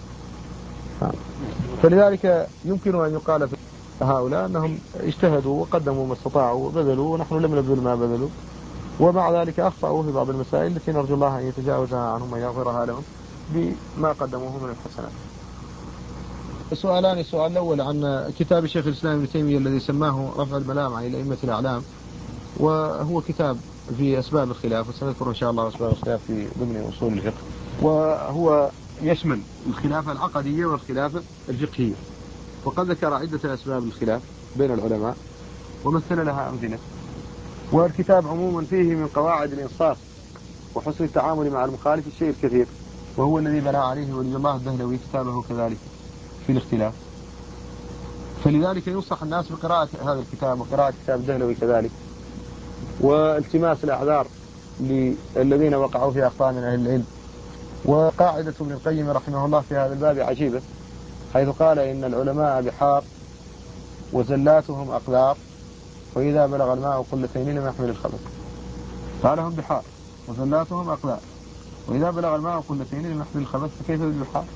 فلذلك يمكن أن يقال في هؤلاء أنهم اجتهدوا وقدموا ما استطاعوا وبذلوا، ونحن لم نبذل ما بذلوا، ومع ذلك أخطأوا في بعض المسائل التي نرجو الله أن يتجاوزها عنهم ويغفرها لهم بما قدموه من الحسنات. سؤالان: السؤال الأول عن كتاب شيخ الإسلام ابن تيمية الذي سماه رفع الملام عن أئمة الأعلام، وهو كتاب في أسباب الخلاف، وسنذكر إن شاء الله أسباب الخلاف في ضمن أصول الفقه، وهو يشمل الخلافة العقدية والخلافة الفقهية، وقد ذكر عدة أسباب الخلاف بين العلماء ومثل لها أمثلة. والكتاب عموما فيه من قواعد الإنصاف وحسن التعامل مع المخالف الشيء الكثير، وهو الذي بنى عليه ولي الله الدهلوي كتابه كذلك في الاختلاف. فلذلك ينصح الناس بقراءة هذا الكتاب وقراءة كتاب الدهلوي كذلك، والتماس الأعذار للذين وقعوا في أخطاء من أهل العلم. وقاعدة ابن القيم رحمه الله في هذا الباب عجيبة، حيث قال: إن العلماء بحار وزلاتهم أقدار، وإذا بلغ الماء قلتين لم يحمل الخبث. قالهم بحار وزلاتهم أقدار، وإذا بلغ الماء قلتين لم يحمل الخبث، فكيف بالبحار؟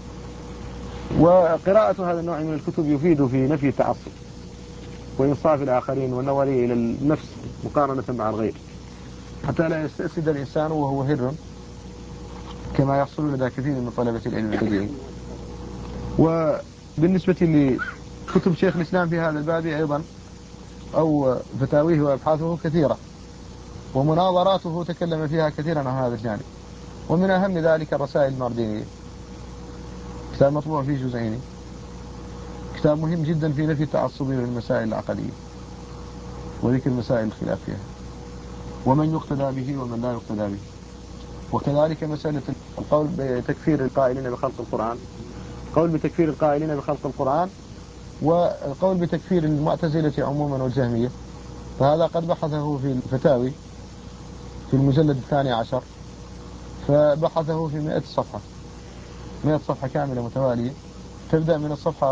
وقراءة هذا النوع من الكتب يفيد في نفي التعصب وإنصاف الآخرين والنظر إلى النفس مقارنة مع الغير، حتى لا يستأسد الإنسان وهو هر كما يحصل لدى كثير من طلبة العلم الحديث. وبالنسبة لكتب شيخ الإسلام في هذا الباب أيضا أو فتاويه وأبحاثه كثيرة، ومناظراته تكلم فيها كثيرا عن هذا الجانب، ومن أهم ذلك الرسائل الماردينية، كتاب مطبوع في جزئين، كتاب مهم جدا في نفي التعصب للمسائل العقدية وذكر مسائل الخلاف فيها، ومن يقتدى به ومن لا يقتدى به. وكذلك مسألة القول بتكفير القائلين بخلق القرآن، قول بتكفير القائلين بخلق القرآن، والقول بتكفير المعتزلة عموما والجهمية، فهذا قد بحثه في الفتاوي في المجلد 12، فبحثه في 100 صفحة، 100 صفحة كاملة متوالية، تبدأ من الصفحة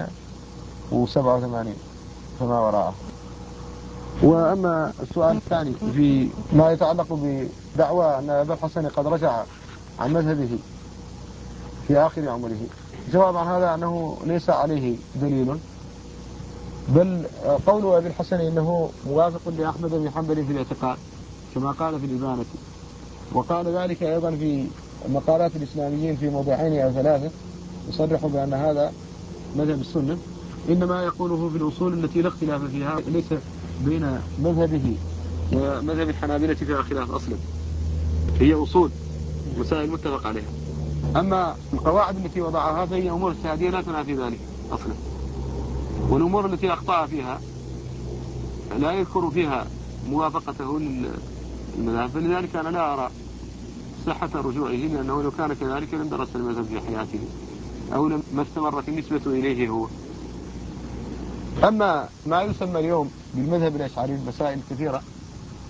487 فما وراءه. وأما السؤال الثاني في ما يتعلق بدعوى أن أبا الحسن قد رجع عن مذهبه في آخر عمره، جواب عن هذا أنه ليس عليه دليل، بل قول أبي الحسن إنه موافق لأحمد بن حنبل في الاعتقاد كما قال في الإبانة، وقال ذلك أيضا في مقالات الإسلاميين في موضوعين أو ثلاثة يصرح بأن هذا مذهب السنة، إنما يقوله في الأصول التي لا اختلاف فيها، ليس بين مذهبه ومذهب الحنابلة فيها خلاف أصلا، هي أصول مسائل متفق عليها. أما القواعد التي وضعها فهي أمور اجتهادية لا تنافي ذلك أصلا، والأمور التي أخطأ فيها لا يذكر فيها موافقته للمذهب، فلذلك أنا لا أرى صحة رجوعه، لأنه لو كان كذلك لم درس المذهب في حياته أو ما استمرت النسبة إليه هو. أما ما يسمى اليوم بالمذهب الأشعري المسائل كثيرة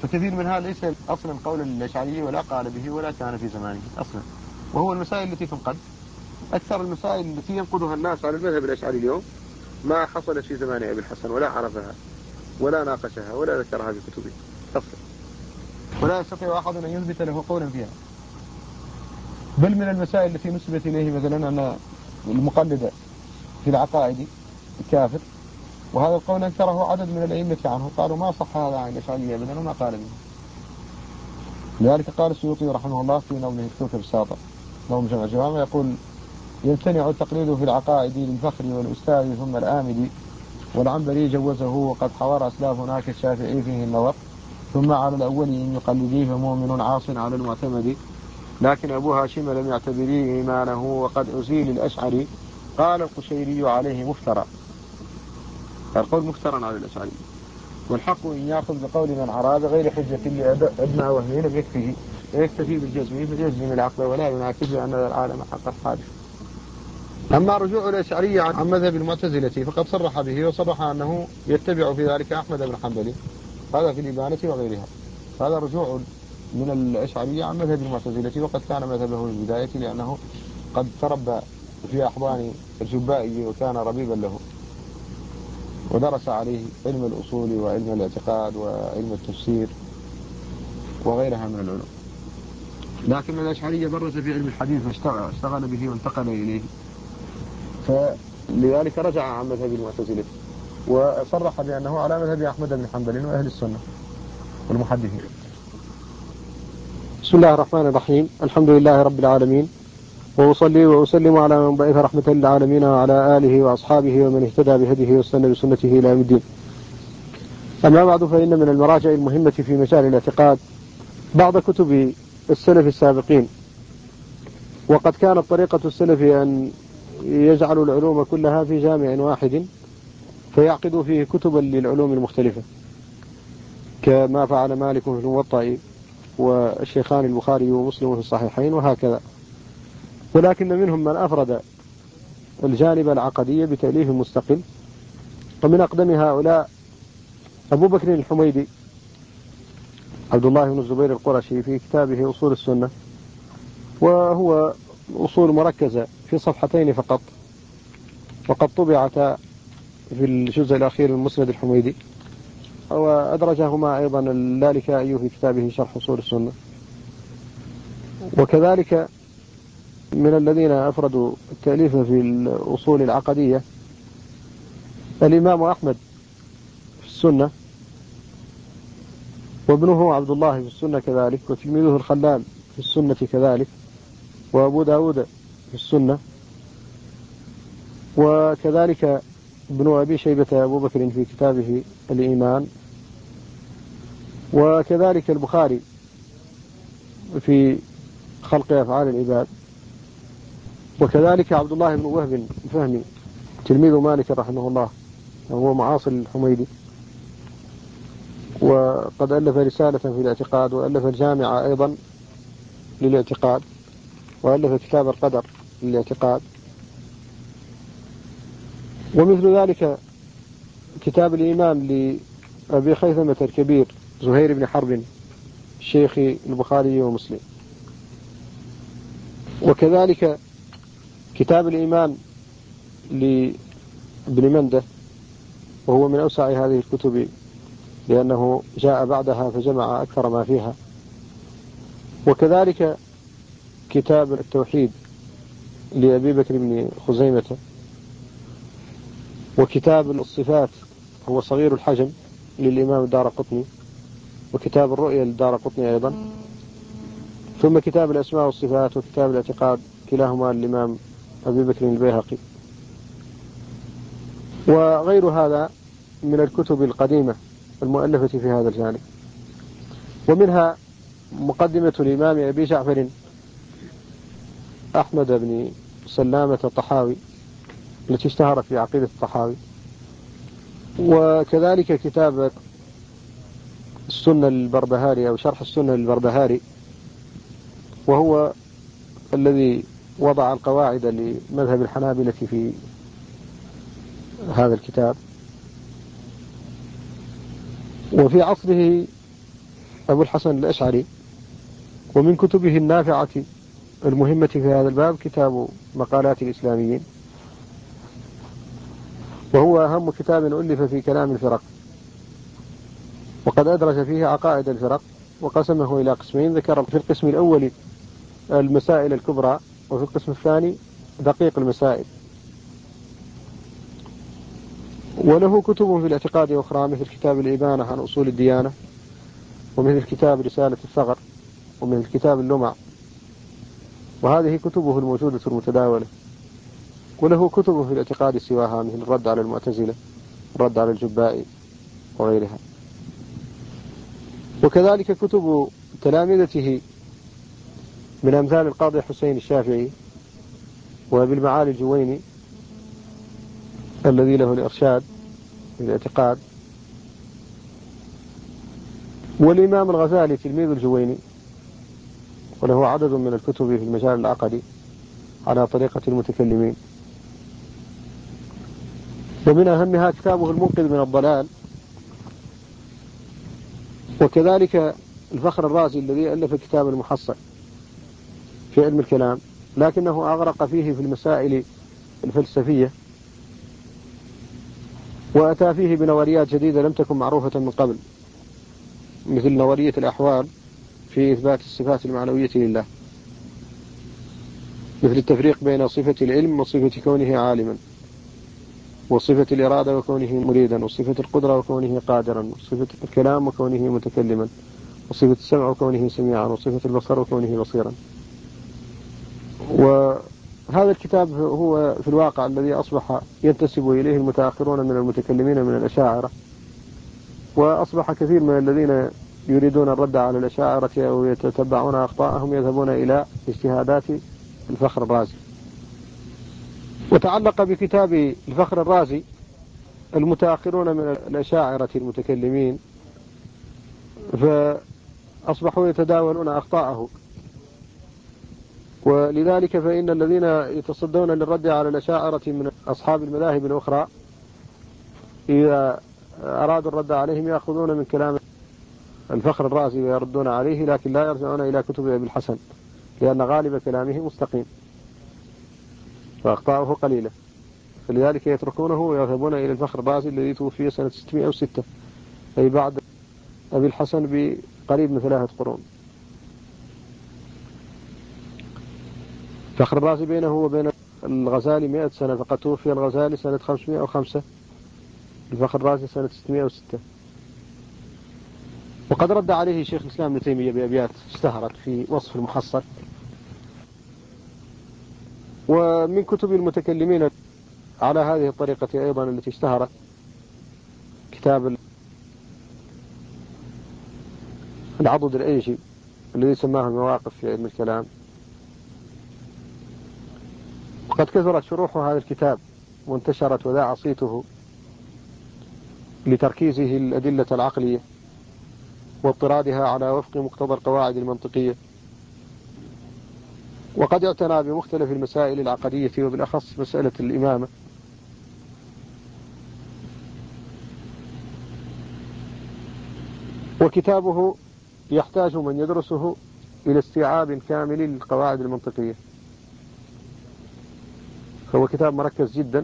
فكثير منها ليس أصلا قول الأشعري ولا قال به ولا كان في زمانه أصلا، وهو المسائل التي تنقل. أكثر المسائل التي ينقضها الناس على المذهب الأشعري اليوم ما حصلت في زمان أبي الحسن ولا عرفها ولا ناقشها ولا ذكرها في كتبه أصلا، ولا يستطيع أحد أن يثبت له قولا فيها. بل من المسائل التي نسبت إليه مثلا أن المقلد في العقائد كافر، وهذا القول أنكره عدد من الأئمة عنه، قالوا ما صح هذا عن الأشعري أبدا وما قال به. لذلك قال السيوطي رحمه الله في نظمه الكوكب الساطع نظم جمع الجوامع يقول: يمتنع التقليد في العقائد للفخر والأستاذ ثم الآمدي، والعنبري جوزه وقد حور أسلافنا كالشافعي فيه النظر، ثم على الأول إن يقلديه فمؤمن عاص على المعتمد، لكن أبو هاشم لم يعتبريه إيمانه وقد أزيل الأشعري، قال القشيري عليه مفترى. القول مفترى على الأشعري، والحق إن يأخذ بقول من عرى بغير حجة لأدنى وهمين لم يكفيه ويكتفي بالجزم فليجزم العقل ولا يناكف أن العالم حق حادث. أما رجوع الأشعري عن مذهب المعتزلة فقد صرح به، وصرح أنه يتبع في ذلك أحمد بن حنبل، هذا في الإبانة وغيرها. هذا رجوع من الأشعري عن مذهب المعتزلة، وقد كان مذهبه في البداية لأنه قد تربى في أحضان الجبائي وكان ربيبا له، ودرس عليه علم الأصول وعلم الاعتقاد وعلم التفسير وغيرها من العلوم. لكن الأشعري برز في علم الحديث واشتغل به وانتقل إليه، فلذلك رجع عن مذهب المعتزلة وصرح بأنه على مذهب أحمد بن حنبل وأهل السنة والمحدثين. بسم الله الرحمن الرحيم. الحمد لله رب العالمين، وأصلي وأسلم على من بعث رحمة للعالمين وعلى آله وأصحابه ومن اهتدى بهديه واستنى بسنته إلى يوم الدين. أما بعد، فإن من المراجع المهمة في مجال الاعتقاد بعض كتب السلف السابقين، وقد كانت طريقة السلف أن يجعلوا العلوم كلها في جامع واحد فيعقدوا فيه كتبا للعلوم المختلفة، كما فعل مالك في الموطأ والشيخان البخاري ومسلم في الصحيحين وهكذا. ولكن منهم من أفرد الجانب العقدي بتأليف مستقل، ومن أقدم هؤلاء أبو بكر الحميدي عبد الله بن الزبير القرشي في كتابه أصول السنة، وهو أصول مركزة في صفحتين فقط، وقد طبعت في الجزء الأخير من مسند الحميدي، وأدرجهما أيضا اللالكائي في كتابه شرح أصول السنة. وكذلك من الذين أفردوا التأليف في الأصول العقدية الإمام أحمد في السنة، وابنه عبد الله في السنة كذلك، وتلميذه الخلال في السنة كذلك، وأبو داود في السنة، وكذلك ابن أبي شيبة أبو بكر في كتابه الإيمان، وكذلك البخاري في خلق أفعال العباد، وكذلك عبد الله بن وهب الفهمي تلميذ مالك رحمه الله وهو معاصر الحميدي، وقد ألف رسالة في الاعتقاد، وألف الجامعة أيضا للاعتقاد، وألف كتاب القدر للاعتقاد، ومثل ذلك كتاب الإيمان لأبي خيثمة الكبير زهير بن حرب الشيخ البخاري ومسلم، وكذلك كتاب الإيمان لابن منده، وهو من أوسع هذه الكتب لأنه جاء بعدها فجمع أكثر ما فيها، وكذلك كتاب التوحيد لأبي بكر بن خزيمة، وكتاب الصفات هو صغير الحجم للإمام الدارقطني، وكتاب الرؤيا للدارقطني أيضا، ثم كتاب الأسماء والصفات وكتاب الاعتقاد كلاهما للإمام أبي بكر البيهقي، وغير هذا من الكتب القديمة المؤلفة في هذا الجانب. ومنها مقدمة الإمام أبي جعفر أحمد بن سلامة الطحاوي التي اشتهرت في عقيدة الطحاوي، وكذلك كتاب السنة البربهاري أو شرح السنة البربهاري، وهو الذي وضع القواعد لمذهب الحنابلة في هذا الكتاب. وفي عصره أبو الحسن الأشعري. ومن كتبه النافعة المهمة في هذا الباب كتاب مقالات الإسلاميين، وهو أهم كتاب ألف في كلام الفرق، وقد أدرج فيه عقائد الفرق وقسمه إلى قسمين. ذكر في القسم الأول المسائل الكبرى، وفي القسم الثاني دقيق المسائل. وله كتب في الاعتقاد أخرى، مثل كتاب الإبانة عن أصول الديانة، ومثل كتاب رسالة الثغر، ومثل كتاب اللمع، وهذه كتبه الموجودة المتداولة. وله كتب في الاعتقاد سواها، مثل الرد على المعتزلة، الرد على الجبائي وغيرها. وكذلك كتب تلامذته من أمثال القاضي حسين الشافعي، وبالمعالي الجويني الذي له الإرشاد في الاعتقاد، والإمام الغزالي تلميذ الجويني، وله عدد من الكتب في المجال العقدي على طريقة المتكلمين. ومن أهمها كتابه المنقذ من الضلال، وكذلك الفخر الرازي الذي ألف كتاب المحصل في علم الكلام، لكنه أغرق فيه في المسائل الفلسفية، وأتى فيه بنظريات جديدة لم تكن معروفة من قبل، مثل نظرية الأحوال في إثبات الصفات المعنوية لله، مثل التفريق بين صفة العلم وصفة كونه عالما، وصفة الإرادة وكونه مريدا، وصفة القدرة وكونه قادرا، وصفة الكلام وكونه متكلما، وصفة السمع وكونه سميعا، وصفة البصر وكونه بصيرا. وهذا الكتاب هو في الواقع الذي أصبح ينتسب إليه المتأخرون من المتكلمين من الأشاعرة، وأصبح كثير من الذين يريدون الرد على الأشاعرة أو يتتبعون أخطاءهم يذهبون إلى اجتهادات الفخر الرازي. وتعلق بكتاب الفخر الرازي المتأخرون من الأشاعرة المتكلمين، فأصبحوا يتداولون أخطاءه، ولذلك فإن الذين يتصدون للرد على الأشاعرة من أصحاب المذاهب الأخرى إذا أرادوا الرد عليهم يأخذون من كلام الفخر الرازي ويردون عليه، لكن لا يرجعون إلى كتب أبي الحسن، لأن غالب كلامه مستقيم وأخطاؤه قليلة، فلذلك يتركونه ويذهبون إلى الفخر الرازي الذي توفي سنة 606، أي بعد أبي الحسن بقريب من 3 قرون. فخر الرازي بينه وبين الغزالي 100 سنة، فقد توفي الغزالي سنة 505، الفخر الرازي سنة 606. وقد رد عليه شيخ الإسلام ابن تيمية بأبيات اشتهرت في وصف المحصل. ومن كتب المتكلمين على هذه الطريقة أيضا التي اشتهرت كتاب العضد الأيشي الذي سماه المواقف في علم الكلام، وقد كثرت شروح هذا الكتاب وانتشرت وذاع صيته لتركيزه الأدلة العقلية واضطرادها على وفق مقتضى القواعد المنطقية. وقد اعتنى بمختلف المسائل العقدية وبالأخص مسألة الإمامة. وكتابه يحتاج من يدرسه إلى استيعاب كامل للقواعد المنطقية، فهو كتاب مركز جدا.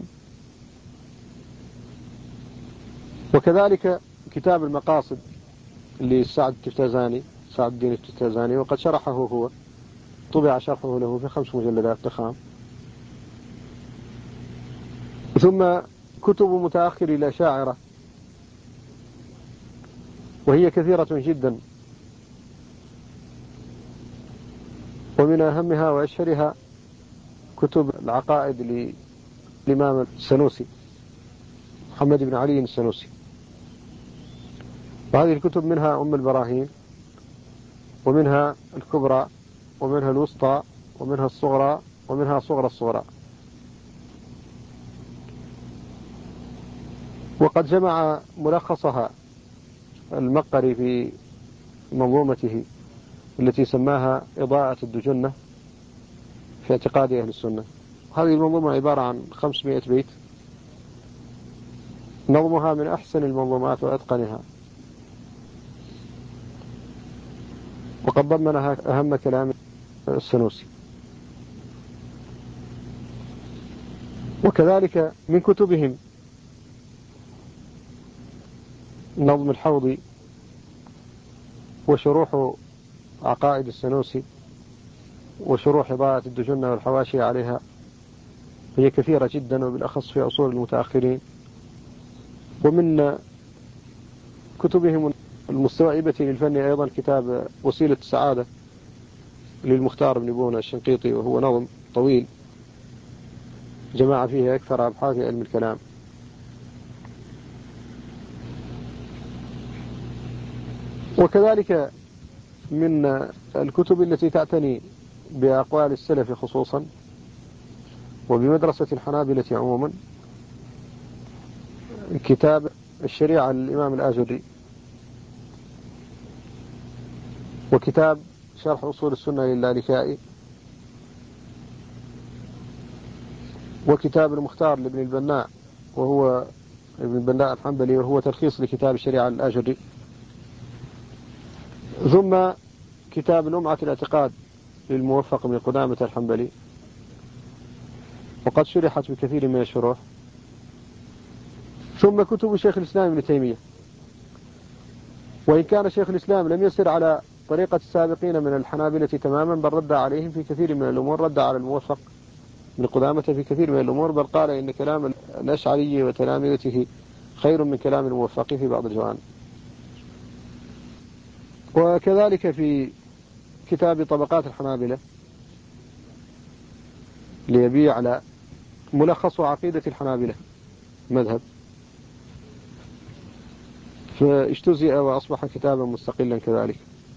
وكذلك كتاب المقاصد لسعد التفتازاني، سعد الدين التفتازاني، وقد شرحه هو، طبع شرحه له في 5 مجلدات ضخام. ثم كتب متأخر الأشاعرة وهي كثيرة جدا، ومن أهمها وأشهرها كتب العقائد للإمام السنوسي محمد بن علي السنوسي. وهذه الكتب منها أم البراهين، ومنها الكبرى، ومنها الوسطى، ومنها الصغرى، ومنها صغرى الصغرى. وقد جمع ملخصها المقري في منظومته التي سماها إضاءة الدجنة في اعتقاد أهل السنة. هذه المنظومة عبارة عن 500 بيت، نظمها من أحسن المنظومات وأتقنها. وقد ضمنها أهم كلام السنوسي. وكذلك من كتبهم نظم الحوضي وشروح عقائد السنوسي وشروح ضاءة الدجنة والحواشي عليها، هي كثيرة جدا، وبالأخص في أصول المتأخرين. ومن كتبهم المستوعبة للفن أيضا كتاب وسيلة السعادة للمختار بن بونة الشنقيطي، وهو نظم طويل جمع فيه أكثر أبحاث علم الكلام. وكذلك من الكتب التي تعتني بأقوال السلف خصوصا وبمدرسة الحنابلة عموما كتاب الشريعة للإمام الآجري، وكتاب شرح أصول السنة للالكائي، وكتاب المختار لابن البناء وهو ابن البناء الحنبلي، وهو تلخيص لكتاب الشريعة للآجري، ثم كتاب لمعة الاعتقاد للموفق بن قدامة الحنبلي، وقد شرحت بكثير من الشروح، ثم كتب شيخ الإسلام ابن تيمية. وإن كان شيخ الإسلام لم يسر على طريقة السابقين من الحنابلة تماما، بل رد عليهم في كثير من الأمور، رد على الموفق بن قدامة في كثير من الأمور، بل قال إن كلام الأشعري وتلامذته خير من كلام الموفق في بعض الجوانب. وكذلك في كتاب طبقات الحنابلة ليبيع على ملخص عقيدة الحنابلة مذهب، فاجتزئ وأصبح كتابا مستقلا كذلك.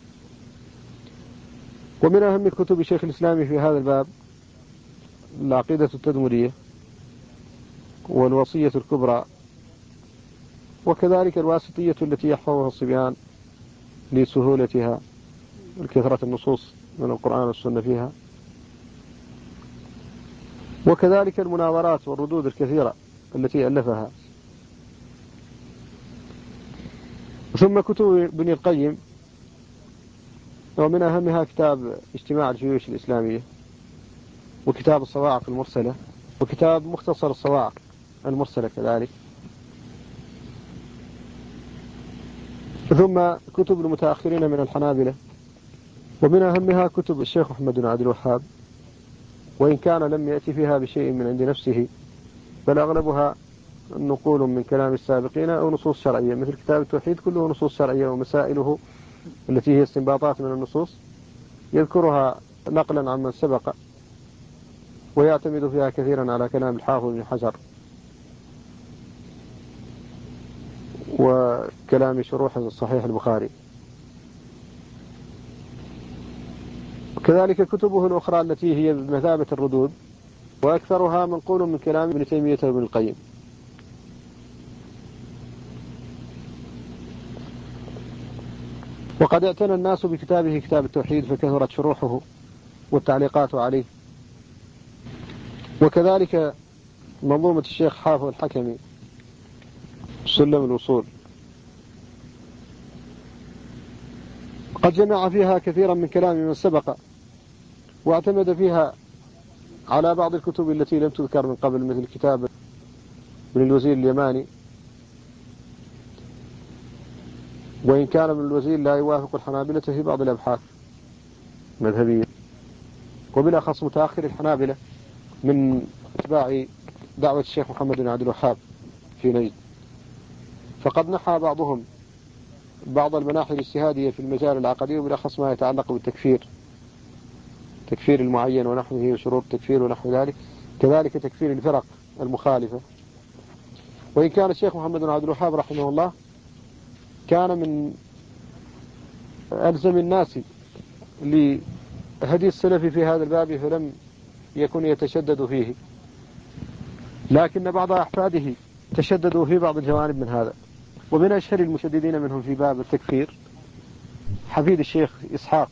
ومن أهم كتب شيخ الإسلام في هذا الباب العقيدة التدمرية والوصية الكبرى، وكذلك الواسطية التي يحفظها الصبيان لسهولتها لكثرة النصوص من القرآن والسنة فيها، وكذلك المناظرات والردود الكثيرة التي ألفها. ثم كتب ابن القيم، ومن أهمها كتاب اجتماع الجيوش الإسلامية، وكتاب الصواعق المرسلة، وكتاب مختصر الصواعق المرسلة كذلك. ثم كتب المتأخرين من الحنابلة، ومن أهمها كتب الشيخ محمد بن عبد الوهاب، وإن كان لم يأتي فيها بشيء من عند نفسه، بل أغلبها نقول من كلام السابقين أو نصوص شرعية، مثل كتاب التوحيد كله نصوص شرعية، ومسائله التي هي استنباطات من النصوص يذكرها نقلا عن من سبق، ويعتمد فيها كثيرا على كلام الحافظ بن حجر وكلام شروح الصحيح البخاري. وكذلك كتبه الأخرى التي هي بمثابة الردود، وأكثرها منقول من كلام ابن تيمية وابن القيم. وقد اعتنى الناس بكتابه كتاب التوحيد، فكثرت شروحه والتعليقات عليه. وكذلك منظومة الشيخ حافظ الحكمي سلم الوصول، قد جمع فيها كثيرا من كلام من سبق، واعتمد فيها على بعض الكتب التي لم تذكر من قبل، مثل كتاب ابن الوزير اليماني، وإن كان ابن الوزير لا يوافق الحنابلة في بعض الأبحاث مذهبية، وبالأخص متأخر الحنابلة من اتباع دعوة الشيخ محمد بن عبد الوهاب في نجد، فقد نحى بعضهم بعض المناحي الاجتهادية في المجال العقدي، وبالأخص ما يتعلق بالتكفير، تكفير المعين ونحوه وشروط التكفير ونحو ذلك، كذلك تكفير الفرق المخالفة. وإن كان الشيخ محمد بن عبد الوهاب رحمه الله كان من ألزم الناس لهدي السلف في هذا الباب، فلم يكن يتشدد فيه، لكن بعض أحفاده تشددوا في بعض الجوانب من هذا. ومن أشهر المشددين منهم في باب التكفير حفيد الشيخ إسحاق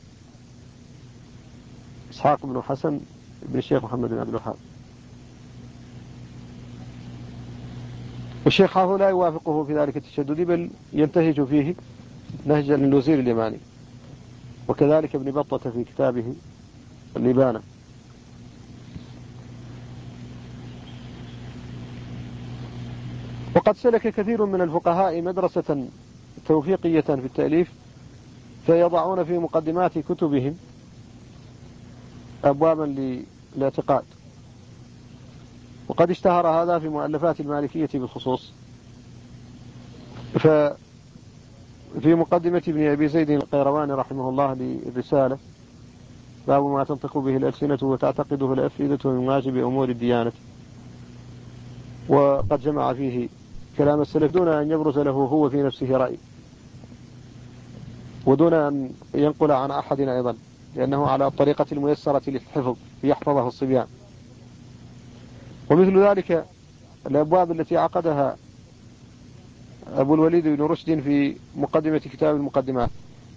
بن حسن بن الشيخ محمد بن عبد الوهاب. والشيخ حافظ لا يوافقه في ذلك التشدد، بل ينتهج فيه نهج الوزير اليماني. وكذلك ابن بطة في كتابه الإبانة. وقد سلك كثير من الفقهاء مدرسة توفيقية في التأليف، فيضعون في مقدمات كتبهم أبوابا للاعتقاد، وقد اشتهر هذا في مؤلفات المالكية بالخصوص. ففي مقدمة ابن أبي زيد القيرواني رحمه الله للرسالة باب ما تنطق به الألسنة وتعتقده الأفئدة من واجب أمور الديانة، وقد جمع فيه كلام السلف دون أن يبرز له هو في نفسه رأي، ودون أن ينقل عن أحد أيضا، لأنه على الطريقة الميسرة للحفظ يحفظه الصبيان. ومثل ذلك الأبواب التي عقدها أبو الوليد بن رشد في مقدمة كتاب المقدمات،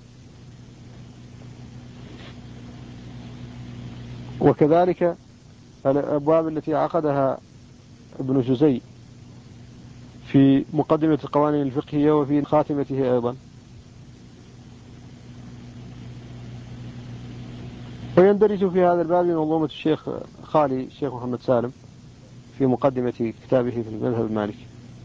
وكذلك الأبواب التي عقدها ابن جزي في مقدمة القوانين الفقهية وفي خاتمته أيضا. ويندرج في هذا الباب منظومة الشيخ خالي الشيخ محمد سالم في مقدمة كتابه في المذهب المالكي.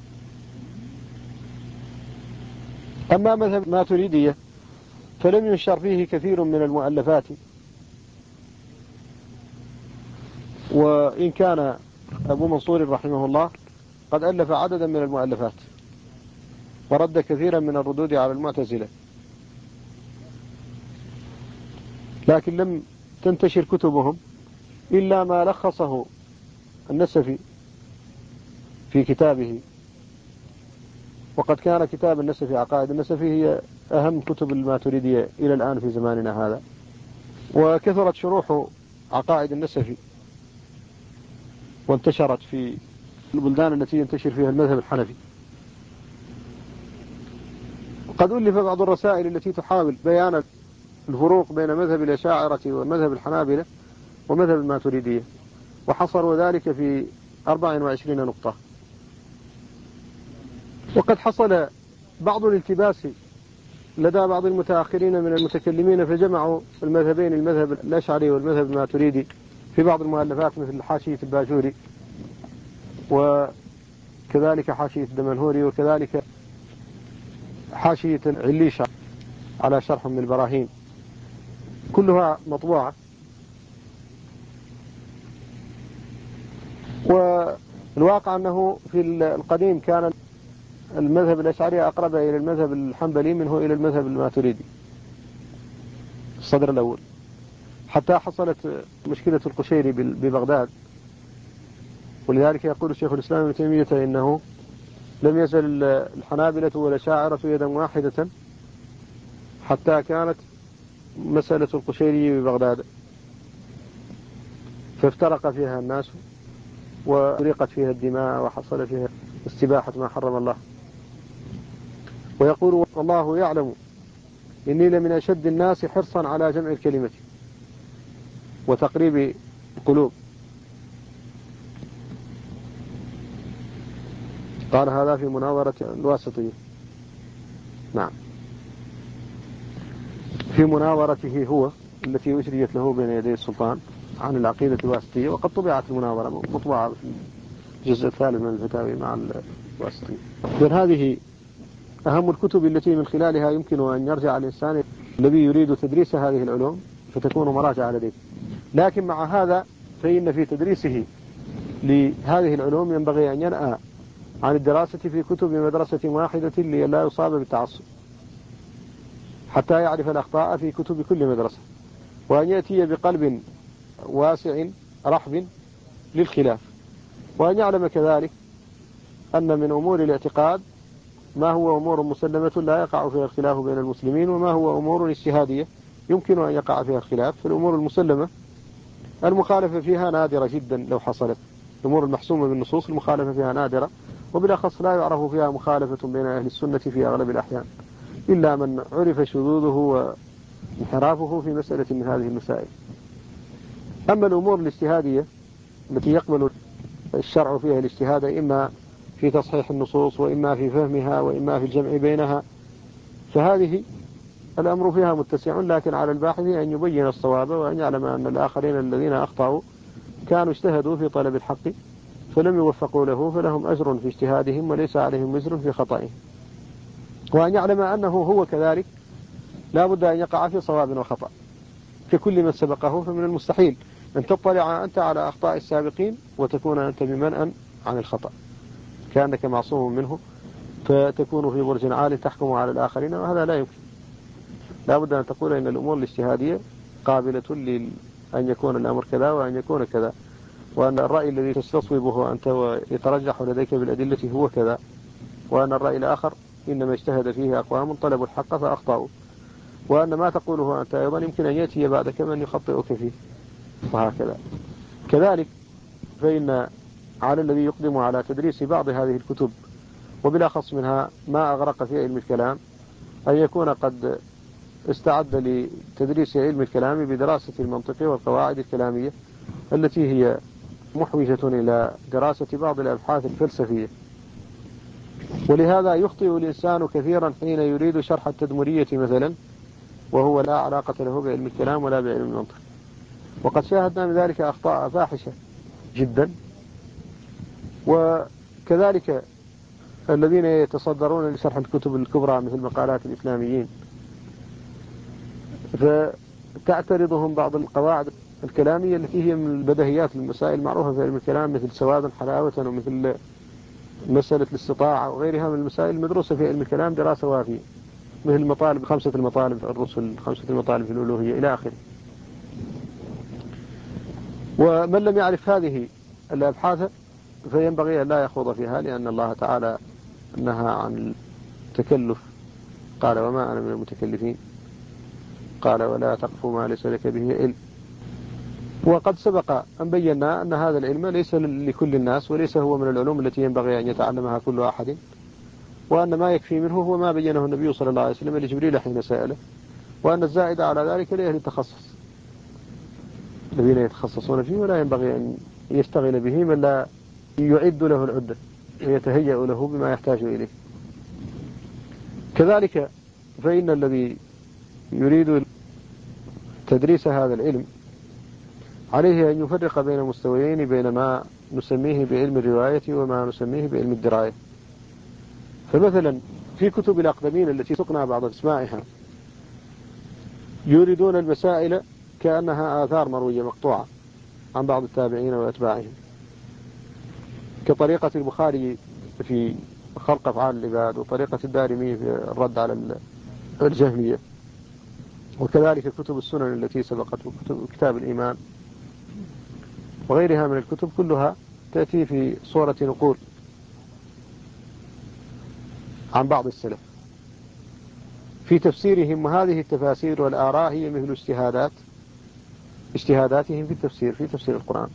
أما مذهب الماتريدية فلم ينشر فيه كثير من المؤلفات، وإن كان أبو منصور رحمه الله قد ألف عددا من المؤلفات ورد كثيرا من الردود على المعتزلة، لكن لم تنتشر كتبهم إلا ما لخصه النسفي في كتابه. وقد كان كتاب النسفي عقائد النسفي هي أهم كتب الماتريدية إلى الآن في زماننا هذا، وكثرت شروح عقائد النسفي وانتشرت في البلدان التي ينتشر فيها المذهب الحنفي. وقد ألف بعض الرسائل التي تحاول بيان الفروق بين مذهب الأشاعرة ومذهب الحنابلة ومذهب الماتريدية، وحصروا ذلك في 24 نقطة. وقد حصل بعض الالتباس لدى بعض المتأخرين من المتكلمين، فجمعوا المذهبين، المذهب الأشعري والمذهب الماتريدي، في بعض المؤلفات مثل حاشية الباجوري وكذلك حاشية الدمنهوري وكذلك حاشية العليشة على شرح من البراهين، كلها مطبوعة. والواقع أنه في القديم كان المذهب الأشعري أقرب إلى المذهب الحنبلي منه إلى المذهب الماتريدي الصدر الأول، حتى حصلت مشكلة القشيري ببغداد. ولذلك يقول الشيخ الإسلام ابن تيمية إنه لم يزل الحنابلة والأشاعرة يدا واحدة حتى كانت مسألة القشيري ببغداد، فافترق فيها الناس وأريقت فيها الدماء وحصل فيها استباحة ما حرم الله. ويقول والله يعلم إني لمن أشد الناس حرصا على جمع الكلمة وتقريب القلوب. قال هذا في مناظرة الواسطية، نعم، في مناظرته هو التي أجريت له بين يدي السلطان عن العقيدة الواسطية، وقد طبعت المناظرة مطبوعة في الجزء الثالث من الفتاوي مع الواسطية. هذه أهم الكتب التي من خلالها يمكن أن يرجع الإنسان الذي يريد تدريس هذه العلوم فتكون مراجعة لديه. لكن مع هذا فإن في تدريسه لهذه العلوم ينبغي أن ينأى عن الدراسة في كتب مدرسة واحدة لئلا يصاب بالتعصب، حتى يعرف الأخطاء في كتب كل مدرسة، وأن يأتي بقلب واسع رحب للخلاف، وأن يعلم كذلك أن من أمور الاعتقاد ما هو أمور مسلمة لا يقع فيها الخلاف بين المسلمين، وما هو أمور اجتهادية يمكن أن يقع فيها الخلاف. فالأمور المسلمة المخالفة فيها نادرة جدا لو حصلت، الأمور المحسومة بالنصوص المخالفة فيها نادرة، وبالأخص لا يعرف فيها مخالفة بين أهل السنة في أغلب الأحيان، إلا من عرف شذوذه وانحرافه في مسألة من هذه المسائل. أما الأمور الاجتهادية التي يقبل الشرع فيها الاجتهاد إما في تصحيح النصوص وإما في فهمها وإما في الجمع بينها، فهذه الأمر فيها متسع، لكن على الباحث أن يبين الصواب وأن يعلم أن الآخرين الذين أخطأوا كانوا اجتهدوا في طلب الحق فلم يوفقوا له، فلهم أجر في اجتهادهم وليس عليهم وزر في خطئهم، وأن يعلم أنه هو كذلك لا بد أن يقع في صواب وخطأ ككل من سبقه. فمن المستحيل أن تطلع أنت على أخطاء السابقين وتكون أنت بمنأ عن الخطأ كأنك معصوم منه، فتكون في برج عال تحكم على الآخرين، وهذا لا يمكن. لا بد أن تقول إن الأمور الاجتهادية قابلة أن يكون الأمر كذا وأن يكون كذا، وأن الرأي الذي تستصوبه أنت ويترجح لديك بالأدلة هو كذا، وأن الرأي الآخر إنما اجتهد فيه أقوام طلبوا الحق فأخطأوا، وأن ما تقوله أنت أيضا يمكن أن يأتي بعدك من يخطئك فيه، وهكذا. كذلك فإن على الذي يقدم على تدريس بعض هذه الكتب وبالأخص منها ما أغرق في علم الكلام أن يكون قد استعد لتدريس علم الكلام بدراسة المنطق والقواعد الكلامية التي هي محوجة إلى دراسة بعض الأبحاث الفلسفية. ولهذا يخطئ الإنسان كثيرا حين يريد شرح التدمرية مثلا وهو لا علاقة له بعلم الكلام ولا بعلم المنطق، وقد شاهدنا من ذلك أخطاء فاحشة جدا. وكذلك الذين يتصدرون لشرح الكتب الكبرى مثل مقالات الإسلاميين فتعترضهم بعض القواعد الكلامية التي هي من البديهيات المسائل المعروفة في علم الكلام، مثل سواد حلاوة ومثل مسألة الاستطاعة وغيرها من المسائل المدروسة في علم الكلام دراسة وافية، مثل مطالب 5 المطالب في الرسل، 5 المطالب في الألوهية إلى آخره. ومن لم يعرف هذه الأبحاث فينبغي أن لا يخوض فيها، لأن الله تعالى نهى عن التكلف، قال وما أنا من المتكلفين، قال ولا تقف ما ليس لك به علم. وقد سبق أن بينا أن هذا العلم ليس لكل الناس وليس هو من العلوم التي ينبغي أن يتعلمها كل أحد، وأن ما يكفي منه هو ما بينه النبي صلى الله عليه وسلم لجبريل حين سأله، وأن الزائد على ذلك لأهل التخصص الذين يتخصصون فيه، ولا ينبغي أن يشتغل به من لا يعد له العدة ويتهيأ له بما يحتاج إليه. كذلك فإن الذي يريد تدريس هذا العلم عليه أن يفرق بين مستويين، بين ما نسميه بعلم الرواية وما نسميه بعلم الدراية. فمثلا في كتب الأقدمين التي سقنا بعض اسمائها يريدون المسائل كأنها آثار مروية مقطوعة عن بعض التابعين وأتباعهم، كطريقة البخاري في خلق أفعال العباد، وطريقة الدارمي في الرد على الجهمية، وكذلك كتب السنن التي سبقت، وكتاب الإيمان وغيرها من الكتب كلها تأتي في صورة نقول عن بعض السلف في تفسيرهم، وهذه التفاسير والآراء هي مثل اجتهاداتهم في التفسير، في تفسير القرآن.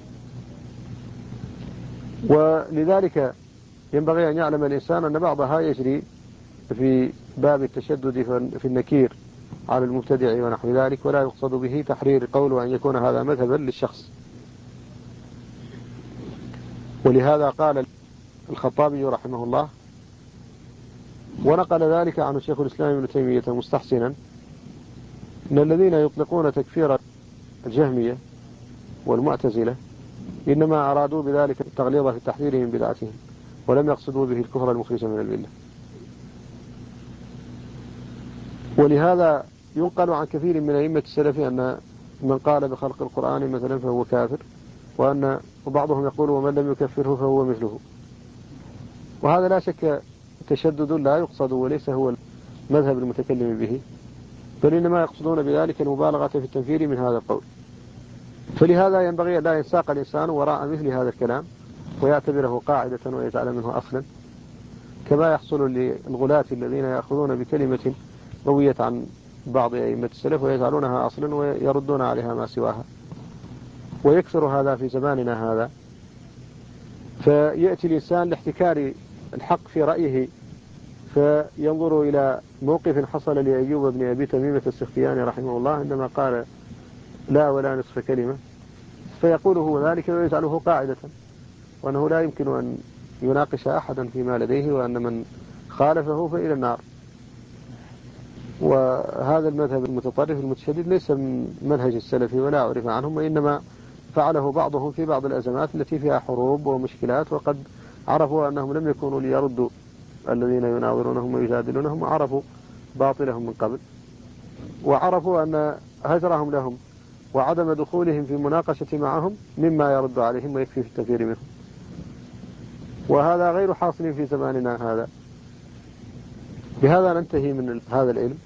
ولذلك ينبغي أن يعلم الإنسان أن بعضها يجري في باب التشدد في النكير على المبتدع ونحو ذلك، ولا يقصد به تحرير قول وأن يكون هذا مذهبا للشخص. ولهذا قال الخطابي رحمه الله، ونقل ذلك عن الشيخ الإسلام ابن تيمية مستحسنا، إن الذين يطلقون تكفير الجهمية والمعتزلة إنما أرادوا بذلك التغليظ في التحذير من بدعتهم، ولم يقصدوا به الكفر المخرج من الملة. ولهذا ينقل عن كثير من أئمة السلف أن من قال بخلق القرآن مثلا فهو كافر، وبعضهم يقول ومن لم يكفره فهو مثله. وهذا لا شك تشدد لا يقصد وليس هو المذهب المتكلم به، بل إنما يقصدون بذلك المبالغة في التنفير من هذا القول. فلهذا ينبغي أن لا ينساق الإنسان وراء مثل هذا الكلام ويعتبره قاعدة ويجعل منه أصلا، كما يحصل للغلاة الذين يأخذون بكلمة روية عن بعض أئمة السلف ويجعلونها أصلا ويردون عليها ما سواها. ويكثر هذا في زماننا هذا، فيأتي الإنسان لاحتكار الحق في رأيه فينظر إلى موقف حصل لأيوب بن أبي تميمة السختياني رحمه الله عندما قال لا ولا نصف كلمة، فيقول هو ذلك ويجعله قاعدة، وأنه لا يمكن أن يناقش أحدا فيما لديه، وأن من خالفه فإلى النار. وهذا المذهب المتطرف المتشدد ليس من منهج السلفي ولا أعرف عنهم، وإنما فعله بعضهم في بعض الأزمات التي فيها حروب ومشكلات، وقد عرفوا أنهم لم يكونوا ليردوا الذين يناظرونهم ويجادلونهم، وعرفوا باطلهم من قبل، وعرفوا أن هجرهم لهم وعدم دخولهم في مناقشة معهم مما يرد عليهم ويكفي في الكثير منهم. وهذا غير حاصل في زماننا هذا. بهذا ننتهي من هذا العلم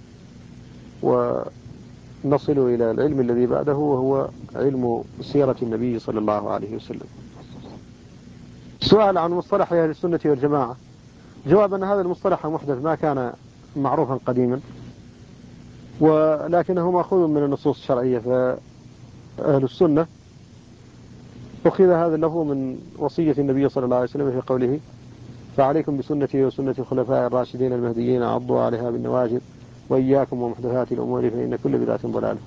ونصل إلى العلم الذي بعده، وهو علم سيرة النبي صلى الله عليه وسلم. سؤال عن مصطلح أهل السنة والجماعة. جواب أن هذا المصطلح محدث، ما كان معروفا قديما، ولكنه مأخوذ من النصوص الشرعية. فأهل السنة أخذ هذا اللفظ من وصية النبي صلى الله عليه وسلم في قوله: فعليكم بسنتي وسنة الخلفاء الراشدين المهديين عضوا عليها بالنواجذ وإياكم ومحدثات الأمور فإن كل بدعة ضلالة.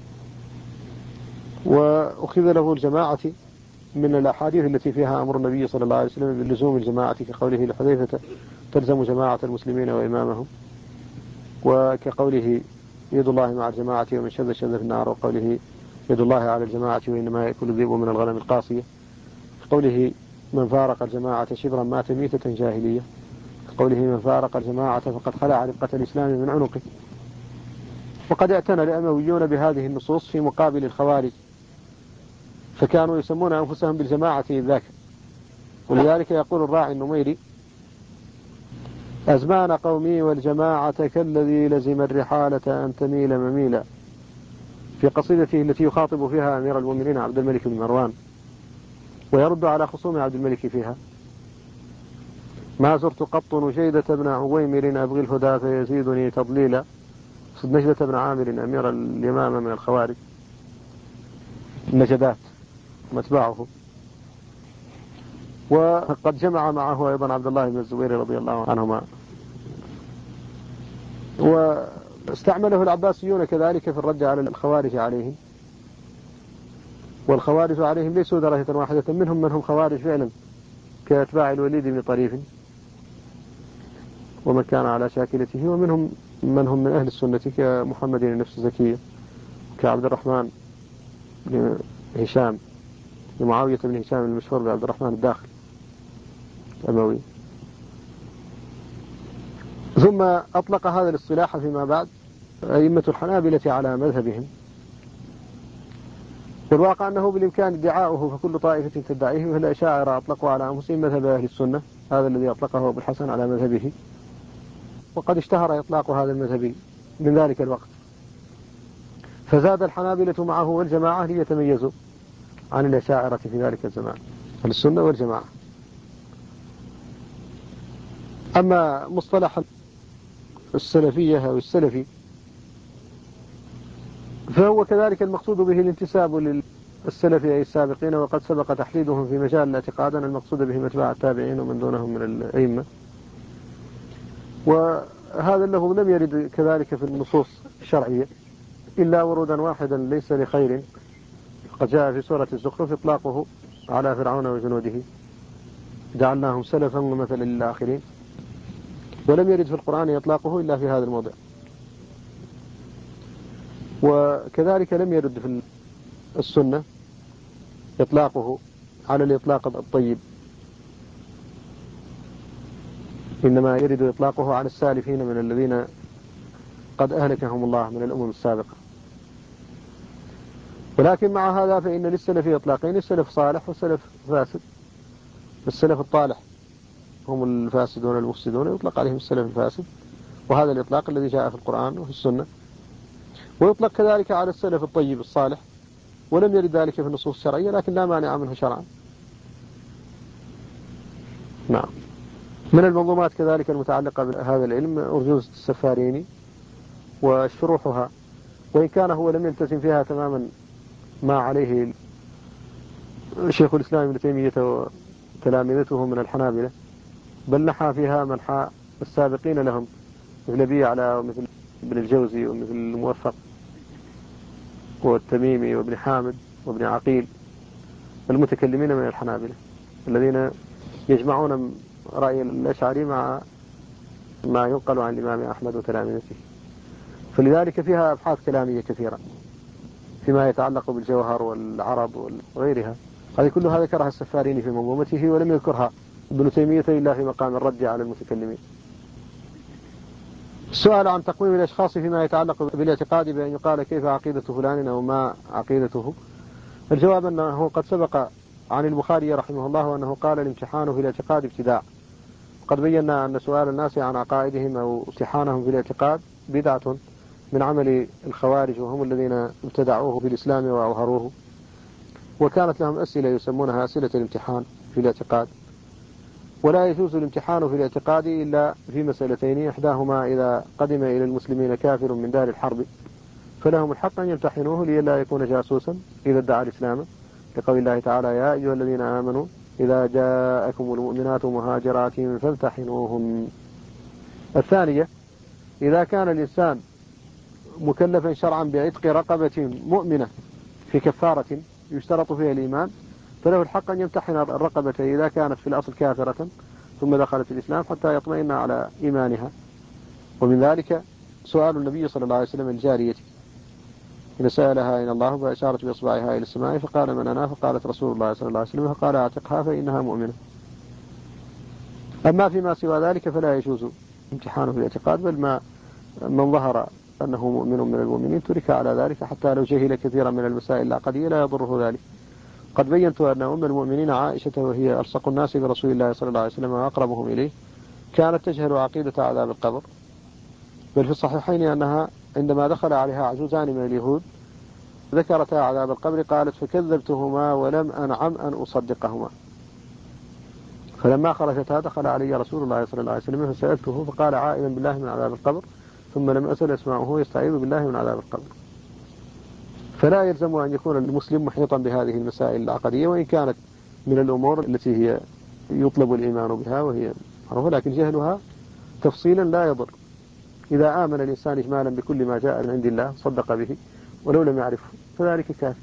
وأخذ له الجماعة من الأحاديث التي فيها أمر النبي صلى الله عليه وسلم بلزوم الجماعة، كقوله لحذيفة: تلزم جماعة المسلمين وإمامهم، وكقوله: يد الله مع الجماعة ومن شذ شذ في النار، وقوله: يد الله على الجماعة وإنما يأكل الذئب من الغنم القاصية، كقوله: من فارق الجماعة شبرا مات ميتة جاهلية، كقوله: من فارق الجماعة فقد خلع ربقة الإسلام من عنقه. وقد اعتنى الأمويون بهذه النصوص في مقابل الخوارج، فكانوا يسمون أنفسهم بالجماعة إذ ذاك. ولذلك يقول الراعي النميري: أزمان قومي والجماعة كالذي لزم الرحالة أن تميل مميلا، في قصيدته التي يخاطب فيها أمير المؤمنين عبد الملك بن مروان، ويرد على خصوم عبد الملك فيها: ما زرت قط نجيدة بن عويمر أبغي الهدى فيزيدني تضليلا. نجدة بن عامر أمير اليمامة من الخوارج، النجدات متبعه، وقد جمع معه أيضا عبد الله بن الزبير رضي الله عنهما. واستعمله العباسيون كذلك في الرد على الخوارج عليهم، والخوارج عليهم ليسوا درجة واحدة، منهم من هم خوارج فعلا كأتباع الوليد بن طريف ومن كان على شاكلته، ومنهم من هم من أهل السنة كمحمد النفس زكية، كعبد الرحمن بن هشام، معاوية بن هشام المشهور بعبد الرحمن الداخل الأموي. ثم أطلق هذا الاصطلاح فيما بعد أئمة الحنابلة على مذهبهم، والواقع أنه بالإمكان ادعاؤه، فكل طائفة تدعيه، وهي الأشاعرة أطلقوا على أنفسهم مذهب أهل السنة، هذا الذي أطلقه أبو الحسن على مذهبه، وقد اشتهر إطلاق هذا المذهب من ذلك الوقت، فزاد الحنابلة معه والجماعة ليتميزوا عن الأشاعرة في ذلك الزمان، أهل السنة والجماعة. أما مصطلح السلفية أو السلفي فهو كذلك المقصود به الانتساب للسلف أي السابقين، وقد سبق تحديدهم في مجال الاعتقاد أن المقصود بهم أتباع التابعين ومن دونهم من الأئمة. وهذا اللفظ لم يرد كذلك في النصوص الشرعية إلا ورودا واحدا ليس لخير، قد جاء في سورة الزخرف إطلاقه على فرعون وجنوده: جعلناهم سلفا ومثلا للآخرين. ولم يرد في القرآن إطلاقه إلا في هذا الموضع. وكذلك لم يرد في السنة إطلاقه على الإطلاق الطيب، إنما يرد إطلاقه على السالفين من الذين قد أهلكهم الله من الأمم السابقة. ولكن مع هذا فإن للسلف إطلاقين: السلف صالح والسلف فاسد. السلف الطالح هم الفاسدون المفسدون، يطلق عليهم السلف الفاسد، وهذا الإطلاق الذي جاء في القرآن وفي السنة. ويطلق كذلك على السلف الطيب الصالح، ولم يرد ذلك في النصوص الشرعية، لكن لا مانع منه شرعا. نعم. من المنظومات كذلك المتعلقة بهذا العلم أرجوزة السفاريني وشروحها، وإن كان هو لم يلتزم فيها تماما ما عليه شيخ الإسلام ابن تيمية وتلامذته من الحنابلة، بل نحى فيها منحى السابقين لهم مثل أبي يعلى ومثل ابن الجوزي ومثل الموفق والتميمي وابن حامد وابن عقيل، المتكلمين من الحنابلة الذين يجمعون رأي الأشعري مع ما ينقل عن الإمام أحمد وتلامذته. فلذلك فيها أبحاث كلامية كثيرة فيما يتعلق بالجوهر والعرض وغيرها. هذه كلها ذكرها السفاريني في منظومته، ولم يذكرها ابن تيمية إلا في مقام الرد على المتكلمين. السؤال عن تقويم الأشخاص فيما يتعلق بالاعتقاد بأن يقال كيف عقيدة فلان أو ما عقيدته. الجواب أنه قد سبق عن البخاري رحمه الله أنه قال الامتحان في الاعتقاد ابتداع. وقد بينا أن سؤال الناس عن عقائدهم أو امتحانهم في الاعتقاد بدعة من عمل الخوارج، وهم الذين ابتدعوه في الإسلام وأظهروه، وكانت لهم أسئلة يسمونها أسئلة الامتحان في الاعتقاد. ولا يجوز الامتحان في الاعتقاد إلا في مسألتين: إحداهما إذا قدم إلى المسلمين كافر من دار الحرب فلهم الحق أن يمتحنوه لئلا يكون جاسوسا إذا ادعى الإسلام، لقول الله تعالى: يا أيها الذين آمنوا إذا جاءكم المؤمنات مهاجرات فامتحنوهن. الثانية: إذا كان الإنسان مكلفا شرعا بعتق رقبة مؤمنة في كفارة يشترط فيها الإيمان، فله الحق أن يمتحن الرقبة إذا كانت في الأصل كافرة ثم دخلت الإسلام حتى يطمئن على إيمانها. ومن ذلك سؤال النبي صلى الله عليه وسلم الجارية إذا سألها إن الله فأشارت بإصبعها إلى السماء فقال: من أنا؟ فقالت: رسول الله صلى الله عليه وسلم. فقال: أعتقها فإنها مؤمنة. أما فيما سوى ذلك فلا يجوز امتحانه في الاعتقاد، بل من ظهر أنه مؤمن من المؤمنين ترك على ذلك حتى لو جهل كثيرا من المسائل العقدية لا يضره ذلك. قد بينت أن أم المؤمنين عائشة، وهي ألصق الناس برسول الله صلى الله عليه وسلم وأقربهم إليه، كانت تجهل عقيدة عذاب القبر. بل في الصحيحين أنها عندما دخل عليها عجوزان من اليهود ذكرتا عذاب القبر قالت: فكذبتهما ولم أنعم أن أصدقهما. فلما خرجتا دخل علي رسول الله صلى الله عليه وسلم فسألته فقال عائذا بالله من عذاب القبر، ثم لم أسل أسمعه يستعيذ بالله من عذاب القبر. فلا يلزم أن يكون المسلم محيطا بهذه المسائل العقدية، وإن كانت من الأمور التي هي يطلب الإيمان بها وهي معروفة، لكن جهلها تفصيلا لا يضر. إذا آمن الإنسان إجمالا بكل ما جاء من عند الله صدق به ولو لم يعرفه فذلك كافي.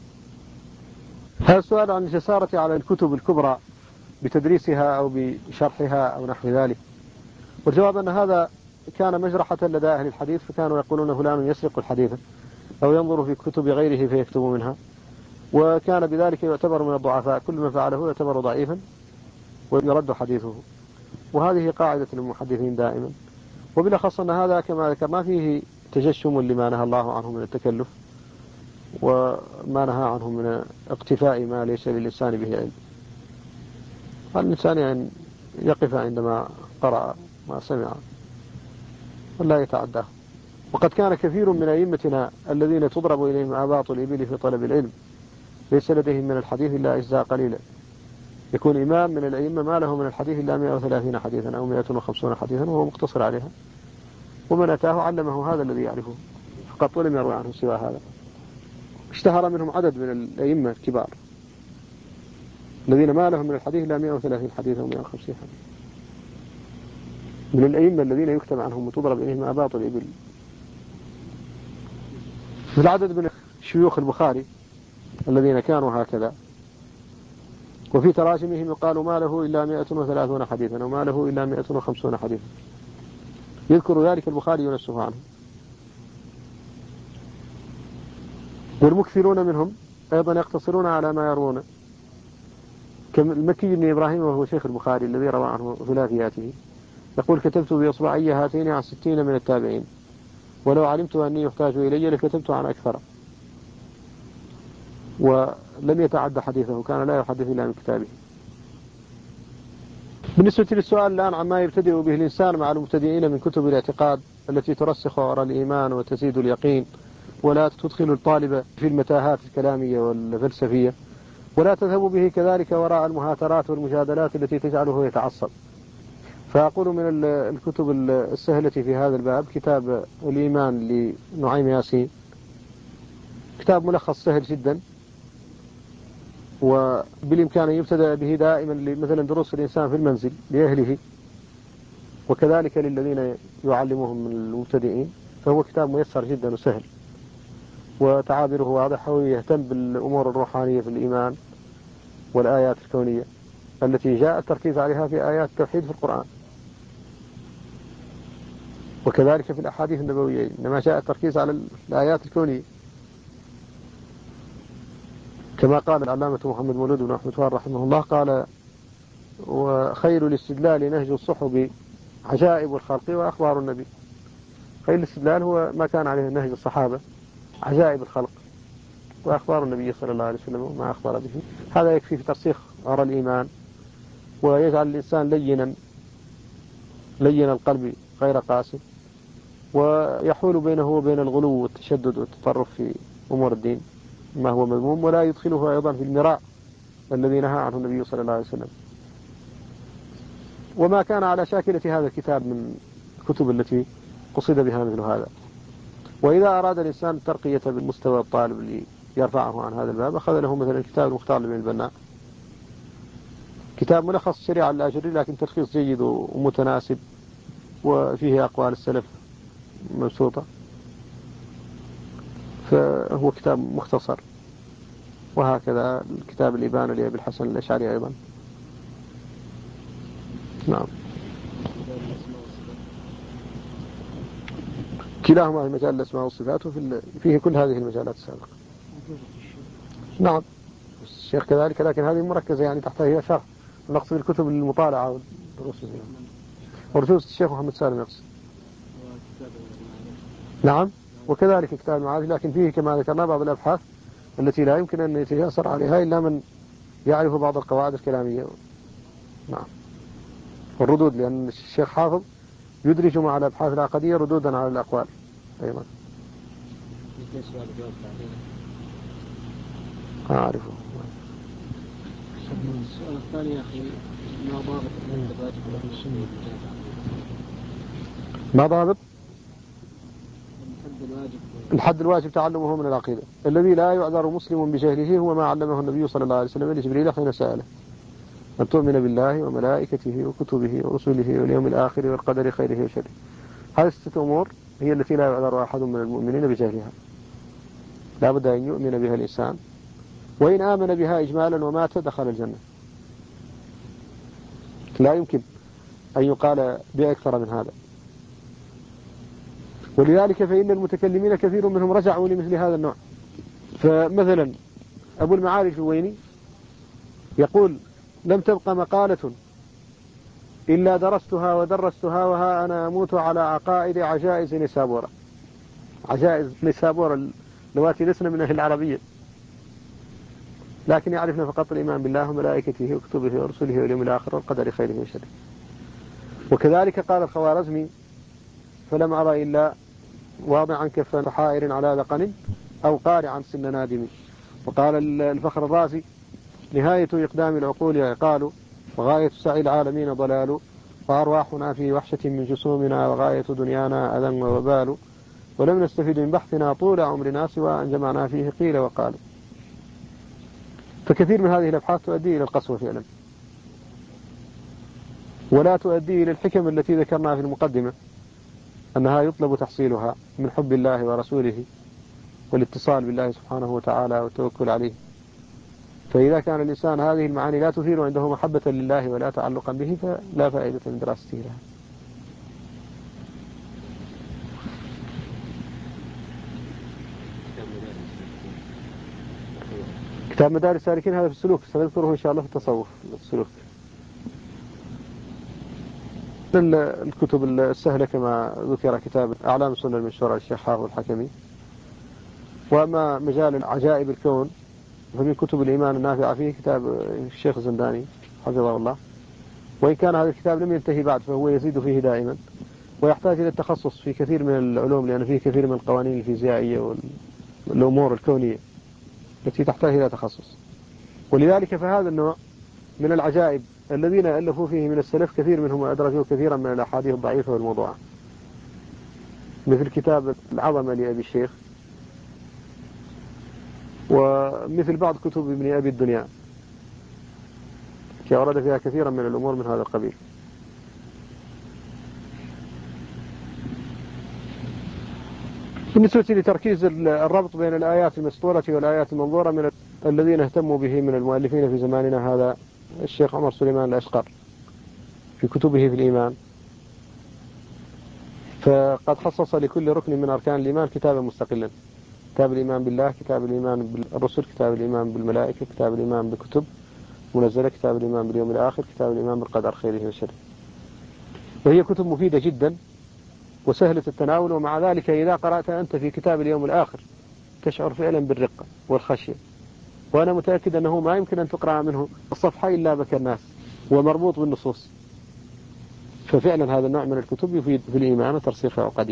هذا السؤال عن الجسارة على الكتب الكبرى بتدريسها أو بشرحها أو نحو ذلك، والجواب أن هذا كان مجرحة لدى أهل الحديث، فكانوا يقولون فلان يسرق الحديث أو ينظر في كتب غيره فيكتب منها، وكان بذلك يعتبر من الضعفاء، كل ما فعله يعتبر ضعيفا ويرد حديثه. وهذه قاعدة المحدثين دائما، وبالأخص أن هذا كما ذكرنا فيه تجشم لما نهى الله عنه من التكلف وما نهى عنه من اقتفاء ما ليس للإنسان به علم. الإنسان يعني يقف عندما قرأ ما سمع ولا يتعداه. وقد كان كثير من أئمتنا الذين تضرب إليهم آباط الإبل في طلب العلم ليس لديهم من الحديث إلا أجزاء قليلة. يكون إمام من الأئمة ما له من الحديث إلا 130 حديثا أو 150 حديثا وهو مقتصر عليها، ومن أتاه علمه هذا الذي يعرفه فقط ولم يروي عنه سوى هذا. اشتهر منهم عدد من الأئمة الكبار الذين ما لهم من الحديث إلا 130 حديثا أو 150 حديثا، من الأئمة الذين يكتب عنهم وتضرب إليهم آباط الإبل. في العدد من شيوخ البخاري الذين كانوا هكذا، وفي تراجمهم يقال ما له إلا 130 حديثا أو ما له إلا 150 حديثا، يذكر ذلك البخاري نفسه عنه. والمكثرون منهم أيضا يقتصرون على ما يروون، كالمكي بن إبراهيم وهو شيخ البخاري الذي روى عنه ثلاثياته، يقول: كتبت بإصبعي هاتين عن 60 من التابعين، ولو علمت أني يحتاج إلي لكتبت عن أكثر. ولم يتعد حديثه، كان لا يحدث إلا من كتابه. بالنسبة للسؤال الآن عما يبتدئ به الإنسان مع المبتدئين من كتب الاعتقاد التي ترسخ وراء الإيمان وتزيد اليقين ولا تدخل الطالب في المتاهات الكلامية والفلسفية، ولا تذهب به كذلك وراء المهاترات والمجادلات التي تجعله يتعصب، فأقول من الكتب السهلة في هذا الباب كتاب الإيمان لنعيم ياسين، كتاب ملخص سهل جدا، وبالإمكان يبتدأ به دائما مثلا دروس الإنسان في المنزل لأهله وكذلك للذين يعلمهم من المبتدئين، فهو كتاب ميسر جدا وسهل وتعابيره واضحة، ويهتم بالأمور الروحانية في الإيمان والآيات الكونية التي جاء التركيز عليها في آيات التوحيد في القرآن. وكذلك في الأحاديث النبوية إنما جاء التركيز على الآيات الكونية، كما قال العلامة محمد مولود بن أحمد فار رحمه الله قال: وخير الاستدلال نهج الصحب عجائب الخلق وأخبار النبي. خير الاستدلال هو ما كان عليه نهج الصحابة، عجائب الخلق وأخبار النبي صلى الله عليه وسلم وما أخبر به. هذا يكفي في ترسيخ أرى الإيمان، ويجعل الإنسان لين القلب غير قاسي، ويحول بينه وبين الغلو والتشدد والتطرف في أمور الدين ما هو مذموم، ولا يدخله أيضا في المراء الذي نهى عنه النبي صلى الله عليه وسلم. وما كان على شاكلة هذا الكتاب من الكتب التي قصد بها مثل هذا. وإذا أراد الإنسان الترقية بالمستوى الطالب اللي يرفعه عن هذا الباب، أخذ له مثلا كتاب المختار لابن البناء، كتاب ملخص الشريعة الآجري لكن تلخيص جيد ومتناسب، وفيه أقوال السلف مبسوطة، فهو كتاب مختصر. وهكذا الكتاب الإبانة لأبي الحسن الأشعري أيضا. نعم، كلاهما في مجال الأسماء والصفات، وفيه كل هذه المجالات السابقة. نعم، الشيخ كذلك، لكن هذه مركزة يعني تحتها شرح، نقصد الكتب المطالعة والدروس ورجوز الشيخ محمد سالم يقصد. نعم، وكذلك كتاب المعارف، لكن فيه كما ذكرنا بعض الأبحاث التي لا يمكن أن يتيسر عليها إلا من يعرف بعض القواعد الكلامية. نعم، والردود، لأن الشيخ حافظ يدرج مع الأبحاث العقدية ردودا على الأقوال أيضا. أعرفه. السؤال الثاني يا أخي، ما ضابط ما ضابط الحد الواجب تعلمه من العقيدة؟ الذي لا يعذر مسلم بجهله هو ما علمه النبي صلى الله عليه وسلم لجبريل حين سأله: أن تؤمن بالله وملائكته وكتبه ورسله واليوم الآخر والقدر خيره وشره. هذه 6 أمور هي التي لا يعذر أحد من المؤمنين بجهلها، لا بد أن يؤمن بها الإنسان، وإن آمن بها إجمالا ومات دخل الجنة. لا يمكن أن يقال بأكثر من هذا. ولذلك فإن المتكلمين كثير منهم رجعوا لمثل هذا النوع. فمثلا أبو المعالي الجويني يقول: لم تبق مقالة إلا درستها ودرستها وها أنا أموت على عقائد عجائز نسابورة. عجائز نسابورة اللواتي لسنا من أهل العربية، لكن يعرفنا فقط الإيمان بالله وملائكته وكتبه ورسله واليوم الآخر والقدر خيره وشره. وكذلك قال الخوارزمي: فلم أرى إلا واضعا كف حائر على ذقن أو قارعا سن نادم. وقال الفخر الرازي: نهاية إقدام العقول عقال، وغاية سعي العالمين ضلال، وأرواحنا في وحشة من جسومنا، وغاية دنيانا أذى ووبال، ولم نستفد من بحثنا طول عمرنا سوى أن جمعنا فيه قيل وقال. فكثير من هذه الأبحاث تؤدي إلى القسوة فعلا، ولا تؤدي إلى الحكم التي ذكرناها في المقدمة، أنها يطلب تحصيلها من حب الله ورسوله والاتصال بالله سبحانه وتعالى والتوكل عليه. فإذا كان الإنسان هذه المعاني لا تثير عنده محبة لله ولا تعلقا به، فلا فائدة من دراسته لها. كتاب مدارس السالكين هذا في السلوك، سنذكره إن شاء الله في التصوف السلوك. الكتب السهلة كما ذكر كتاب أعلام السنة المنشورة للشيخ حافظ الحكمي. وأما مجال عجائب الكون فمن كتب الإيمان النافعة فيه كتاب الشيخ الزنداني حفظه الله، وإن كان هذا الكتاب لم ينتهي بعد فهو يزيد فيه دائما، ويحتاج إلى التخصص في كثير من العلوم، لأن فيه كثير من القوانين الفيزيائية والأمور الكونية التي تحتاج إلى تخصص. ولذلك فهذا النوع من العجائب الذين ألفوا فيه من السلف كثير منهم أدرجوا كثيرا من الأحاديث الضعيفة والموضوعة، مثل كتاب العظمة لأبي الشيخ، ومثل بعض كتب ابن أبي الدنيا ورد فيها كثيرا من الأمور من هذا القبيل. بالنسبة لتركيز الربط بين الآيات المسطورة والآيات المنظورة من الذين اهتموا به من المؤلفين في زماننا هذا الشيخ عمر سليمان الأشقر في كتبه في الإيمان. فقد خصص لكل ركن من أركان الإيمان كتابا مستقلا: كتاب الإيمان بالله، كتاب الإيمان بالرسل، كتاب الإيمان بالملائكة، كتاب الإيمان بكتب منزلة، كتاب الإيمان باليوم الآخر، كتاب الإيمان بالقدر خيره وشره. وهي كتب مفيدة جدا وسهلة التناول، ومع ذلك إذا قرأتها أنت في كتاب اليوم الآخر تشعر فعلا بالرقة والخشية. وأنا متأكد أنه ما يمكن أن تقرأ منه الصفحة إلا بكى الناس ومربوط بالنصوص. ففعلا هذا النوع من الكتب يفيد في الإيمان وترسيخ عقده.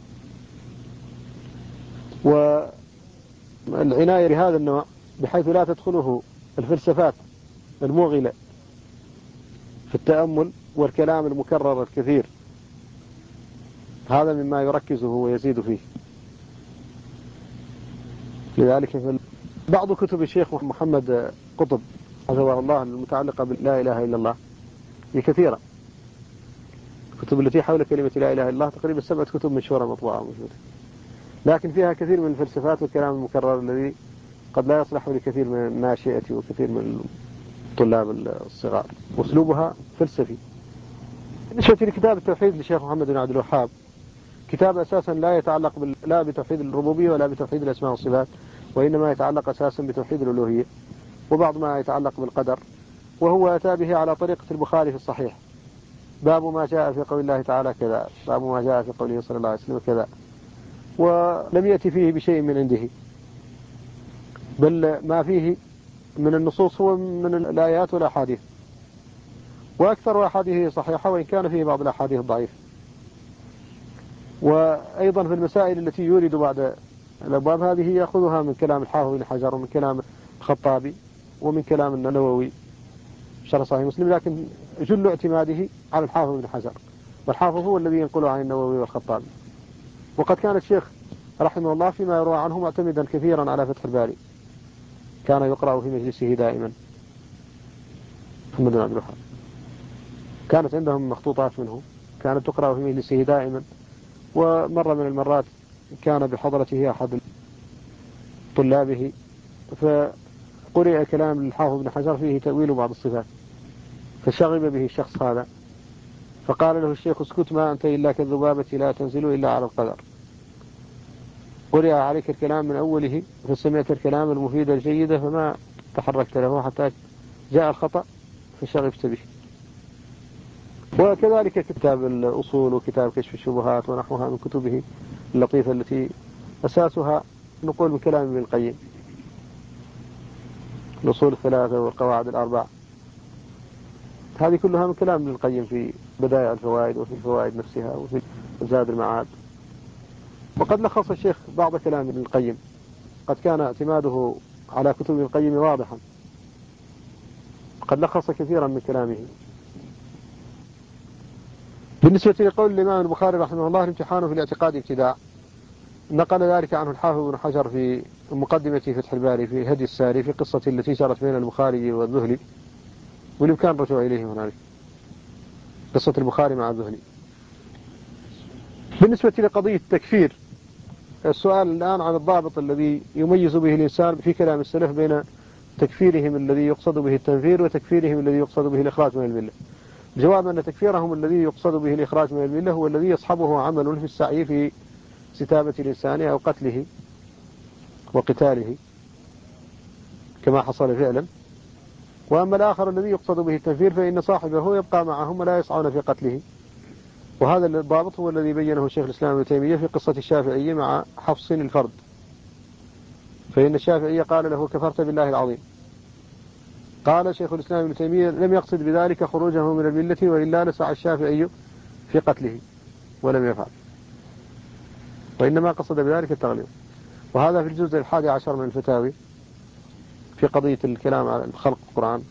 والعناية بهذا النوع بحيث لا تدخله الفلسفات الموغلة في التأمل والكلام المكرر الكثير، هذا مما يركزه ويزيد فيه. لذلك بعض كتب الشيخ محمد قطب حفظه الله المتعلقة بلا إله إلا الله هي كثيرة. الكتب التي حول كلمة لا إله إلا الله تقريبا 7 كتب مشهورة مطبوعة موجودة، لكن فيها كثير من الفلسفات والكلام المكرر الذي قد لا يصلح لكثير من الناشئة وكثير من الطلاب الصغار، وأسلوبها فلسفي. بالنسبة لكتاب التوحيد للشيخ محمد بن عبد الوهاب، كتاب أساسا لا يتعلق لا بتوحيد الربوبية ولا بتوحيد الأسماء والصفات، وإنما يتعلق أساسا بتوحيد الألوهية وبعض ما يتعلق بالقدر. وهو أتى به على طريقة البخاري في الصحيح: باب ما جاء في قول الله تعالى كذا، باب ما جاء في قوله صلى الله عليه وسلم كذا. ولم يأتي فيه بشيء من عنده، بل ما فيه من النصوص هو من الآيات والأحاديث، وأكثر أحاديثه صحيحة وإن كان فيه بعض الأحاديث ضعيفة. وأيضا في المسائل التي يورد بعد الأبواب هذه يأخذها من كلام الحافظ بن حجر ومن كلام الخطابي ومن كلام النووي شرح صحيح مسلم، لكن جل اعتماده على الحافظ بن حجر، والحافظ هو الذي ينقل عن النووي والخطابي. وقد كان الشيخ رحمه الله فيما يروى عنه معتمدا كثيرا على فتح الباري، كان يقرأ في مجلسه دائما محمد بن عبد الوهاب، كانت عندهم مخطوطات منه كانت تقرأ في مجلسه دائما. ومرة من المرات كان بحضرته أحد طلابه فقرئ كلام الحافظ بن حجر فيه تأويل بعض الصفات، فشغب به الشخص هذا، فقال له الشيخ: اسكت، ما أنت إلا كالذبابة لا تنزل إلا على القدر. قرئ عليك الكلام من أوله فسمعت الكلام المفيد الجيد فما تحركت له حتى جاء الخطأ فشغبت به. وكذلك كتاب الأصول وكتاب كشف الشبهات ونحوها من كتبه اللطيفة التي أساسها نقول من كلام ابن القيم: الأصول 3 والقواعد 4، هذه كلها من كلام ابن القيم في بدائع الفوائد وفي الفوائد نفسها وفي زاد المعاد. وقد لخص الشيخ بعض كلام ابن القيم، قد كان اعتماده على كتب ابن القيم واضحا، قد لخص كثيرا من كلامه. بالنسبة لقول الإمام البخاري رحمه الله: الامتحان في الاعتقاد ابتداع، نقل ذلك عنه الحافظ بن حجر في مقدمة فتح الباري في هدي الساري في قصة التي جرت بين البخاري والذهلي، والإمكان الرجوع إليه هنالك، قصة البخاري مع الذهلي. بالنسبة لقضية التكفير، السؤال الآن عن الضابط الذي يميز به الإنسان في كلام السلف بين تكفيرهم الذي يقصد به التنفير وتكفيرهم الذي يقصد به الإخراج من الملة. الجواب أن تكفيرهم الذي يقصد به الإخراج من الملة هو الذي يصحبه عمل في السعي في ستابة الإنسان أو قتله وقتاله كما حصل فعلا. وأما الآخر الذي يقصد به التنفير فإن صاحبه يبقى معهم ولا يسعون في قتله. وهذا الضابط هو الذي بينه شيخ الإسلام ابن تيمية في قصة الشافعي مع حفص الفرد، فإن الشافعي قال له: كفرت بالله العظيم. قال شيخ الإسلام ابن تيمية: لم يقصد بذلك خروجه من الملة، وإلا لسعى الشافعي في قتله ولم يفعل، وإنما قصد بذلك التغليظ. وهذا في الجزء 11 من الفتاوي في قضية الكلام على خلق القرآن.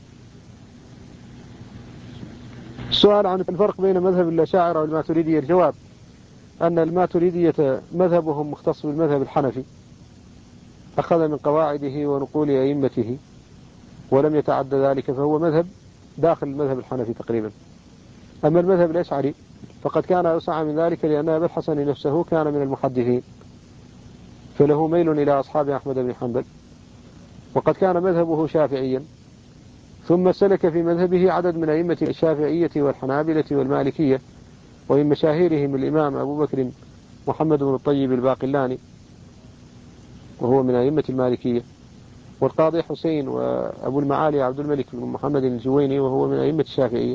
السؤال عن الفرق بين مذهب الأشاعرة والماتريدية، الجواب أن الماتريدية مذهبهم مختص بالمذهب الحنفي، أخذ من قواعده ونقول أئمته ولم يتعدى ذلك، فهو مذهب داخل المذهب الحنفي تقريبا. أما المذهب الأشعري فقد كان أوسع من ذلك، لأن أبا الحسن نفسه كان من المحدثين، فله ميل إلى أصحاب أحمد بن حنبل، وقد كان مذهبه شافعيا، ثم سلك في مذهبه عدد من أئمة الشافعية والحنابلة والمالكية ومن مشاهيرهم الإمام أبو بكر محمد بن الطيب الباقلاني وهو من أئمة المالكية، والقاضي حسين وأبو المعالي عبد الملك بن محمد الجويني وهو من أئمة الشافعية،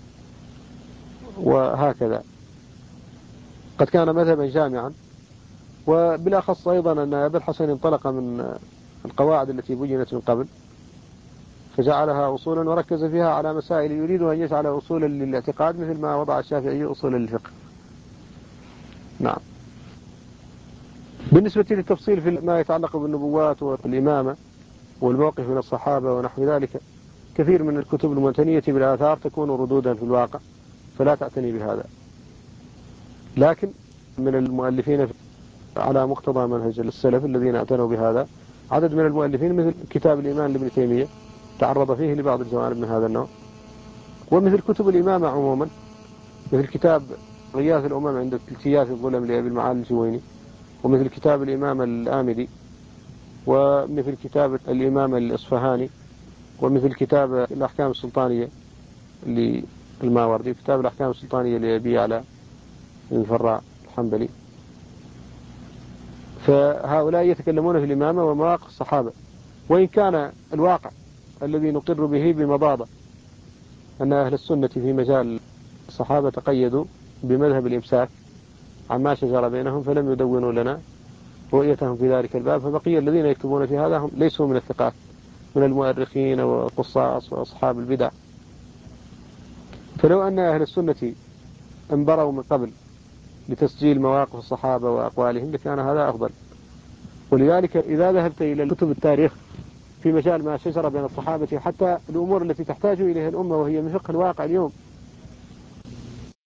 وهكذا قد كان مذهبا جامعا. وبالأخص أيضا أن أبا الحسن انطلق من القواعد التي بينت من قبل فجعلها أصولا وركز فيها على مسائل يريد أن يجعل أصولا للاعتقاد مثل ما وضع الشافعي أصولا للفقه. نعم. بالنسبة للتفصيل في ما يتعلق بالنبوات والإمامة والموقف من الصحابة ونحو ذلك، كثير من الكتب المعتنية بالآثار تكون ردودا في الواقع فلا تعتني بهذا، لكن من المؤلفين على مقتضى منهج السلف الذين اعتنوا بهذا عدد من المؤلفين مثل كتاب الإيمان لابن تيمية تعرض فيه لبعض الجوانب من هذا النوع، ومثل كتب الإمامة عموما مثل كتاب غياث الأمم عند التياس الظلم لأبي المعالي الجويني، ومثل كتاب الإمامة الآمدي، ومثل كتاب الإمامة الإصفهاني، ومثل كتاب الأحكام السلطانية للماوردي، كتاب الأحكام السلطانية لأبي على الفراء الحنبلي. فهؤلاء يتكلمون في الإمامة ومواقف الصحابة، وإن كان الواقع الذي نقر به بمضاضة أن أهل السنة في مجال الصحابة تقيدوا بمذهب الإمساك عما شجر بينهم فلم يدونوا لنا رؤيتهم في ذلك الباب، فبقي الذين يكتبون في هذا هم ليسوا من الثقات من المؤرخين والقصاص وأصحاب البدع. فلو أن أهل السنة انبروا من قبل لتسجيل مواقف الصحابة وأقوالهم لكان هذا أفضل. ولذلك إذا ذهبت إلى كتب التاريخ في مجال ما شجر بين الصحابة حتى الأمور التي تحتاج إليها الأمة وهي من فقه الواقع اليوم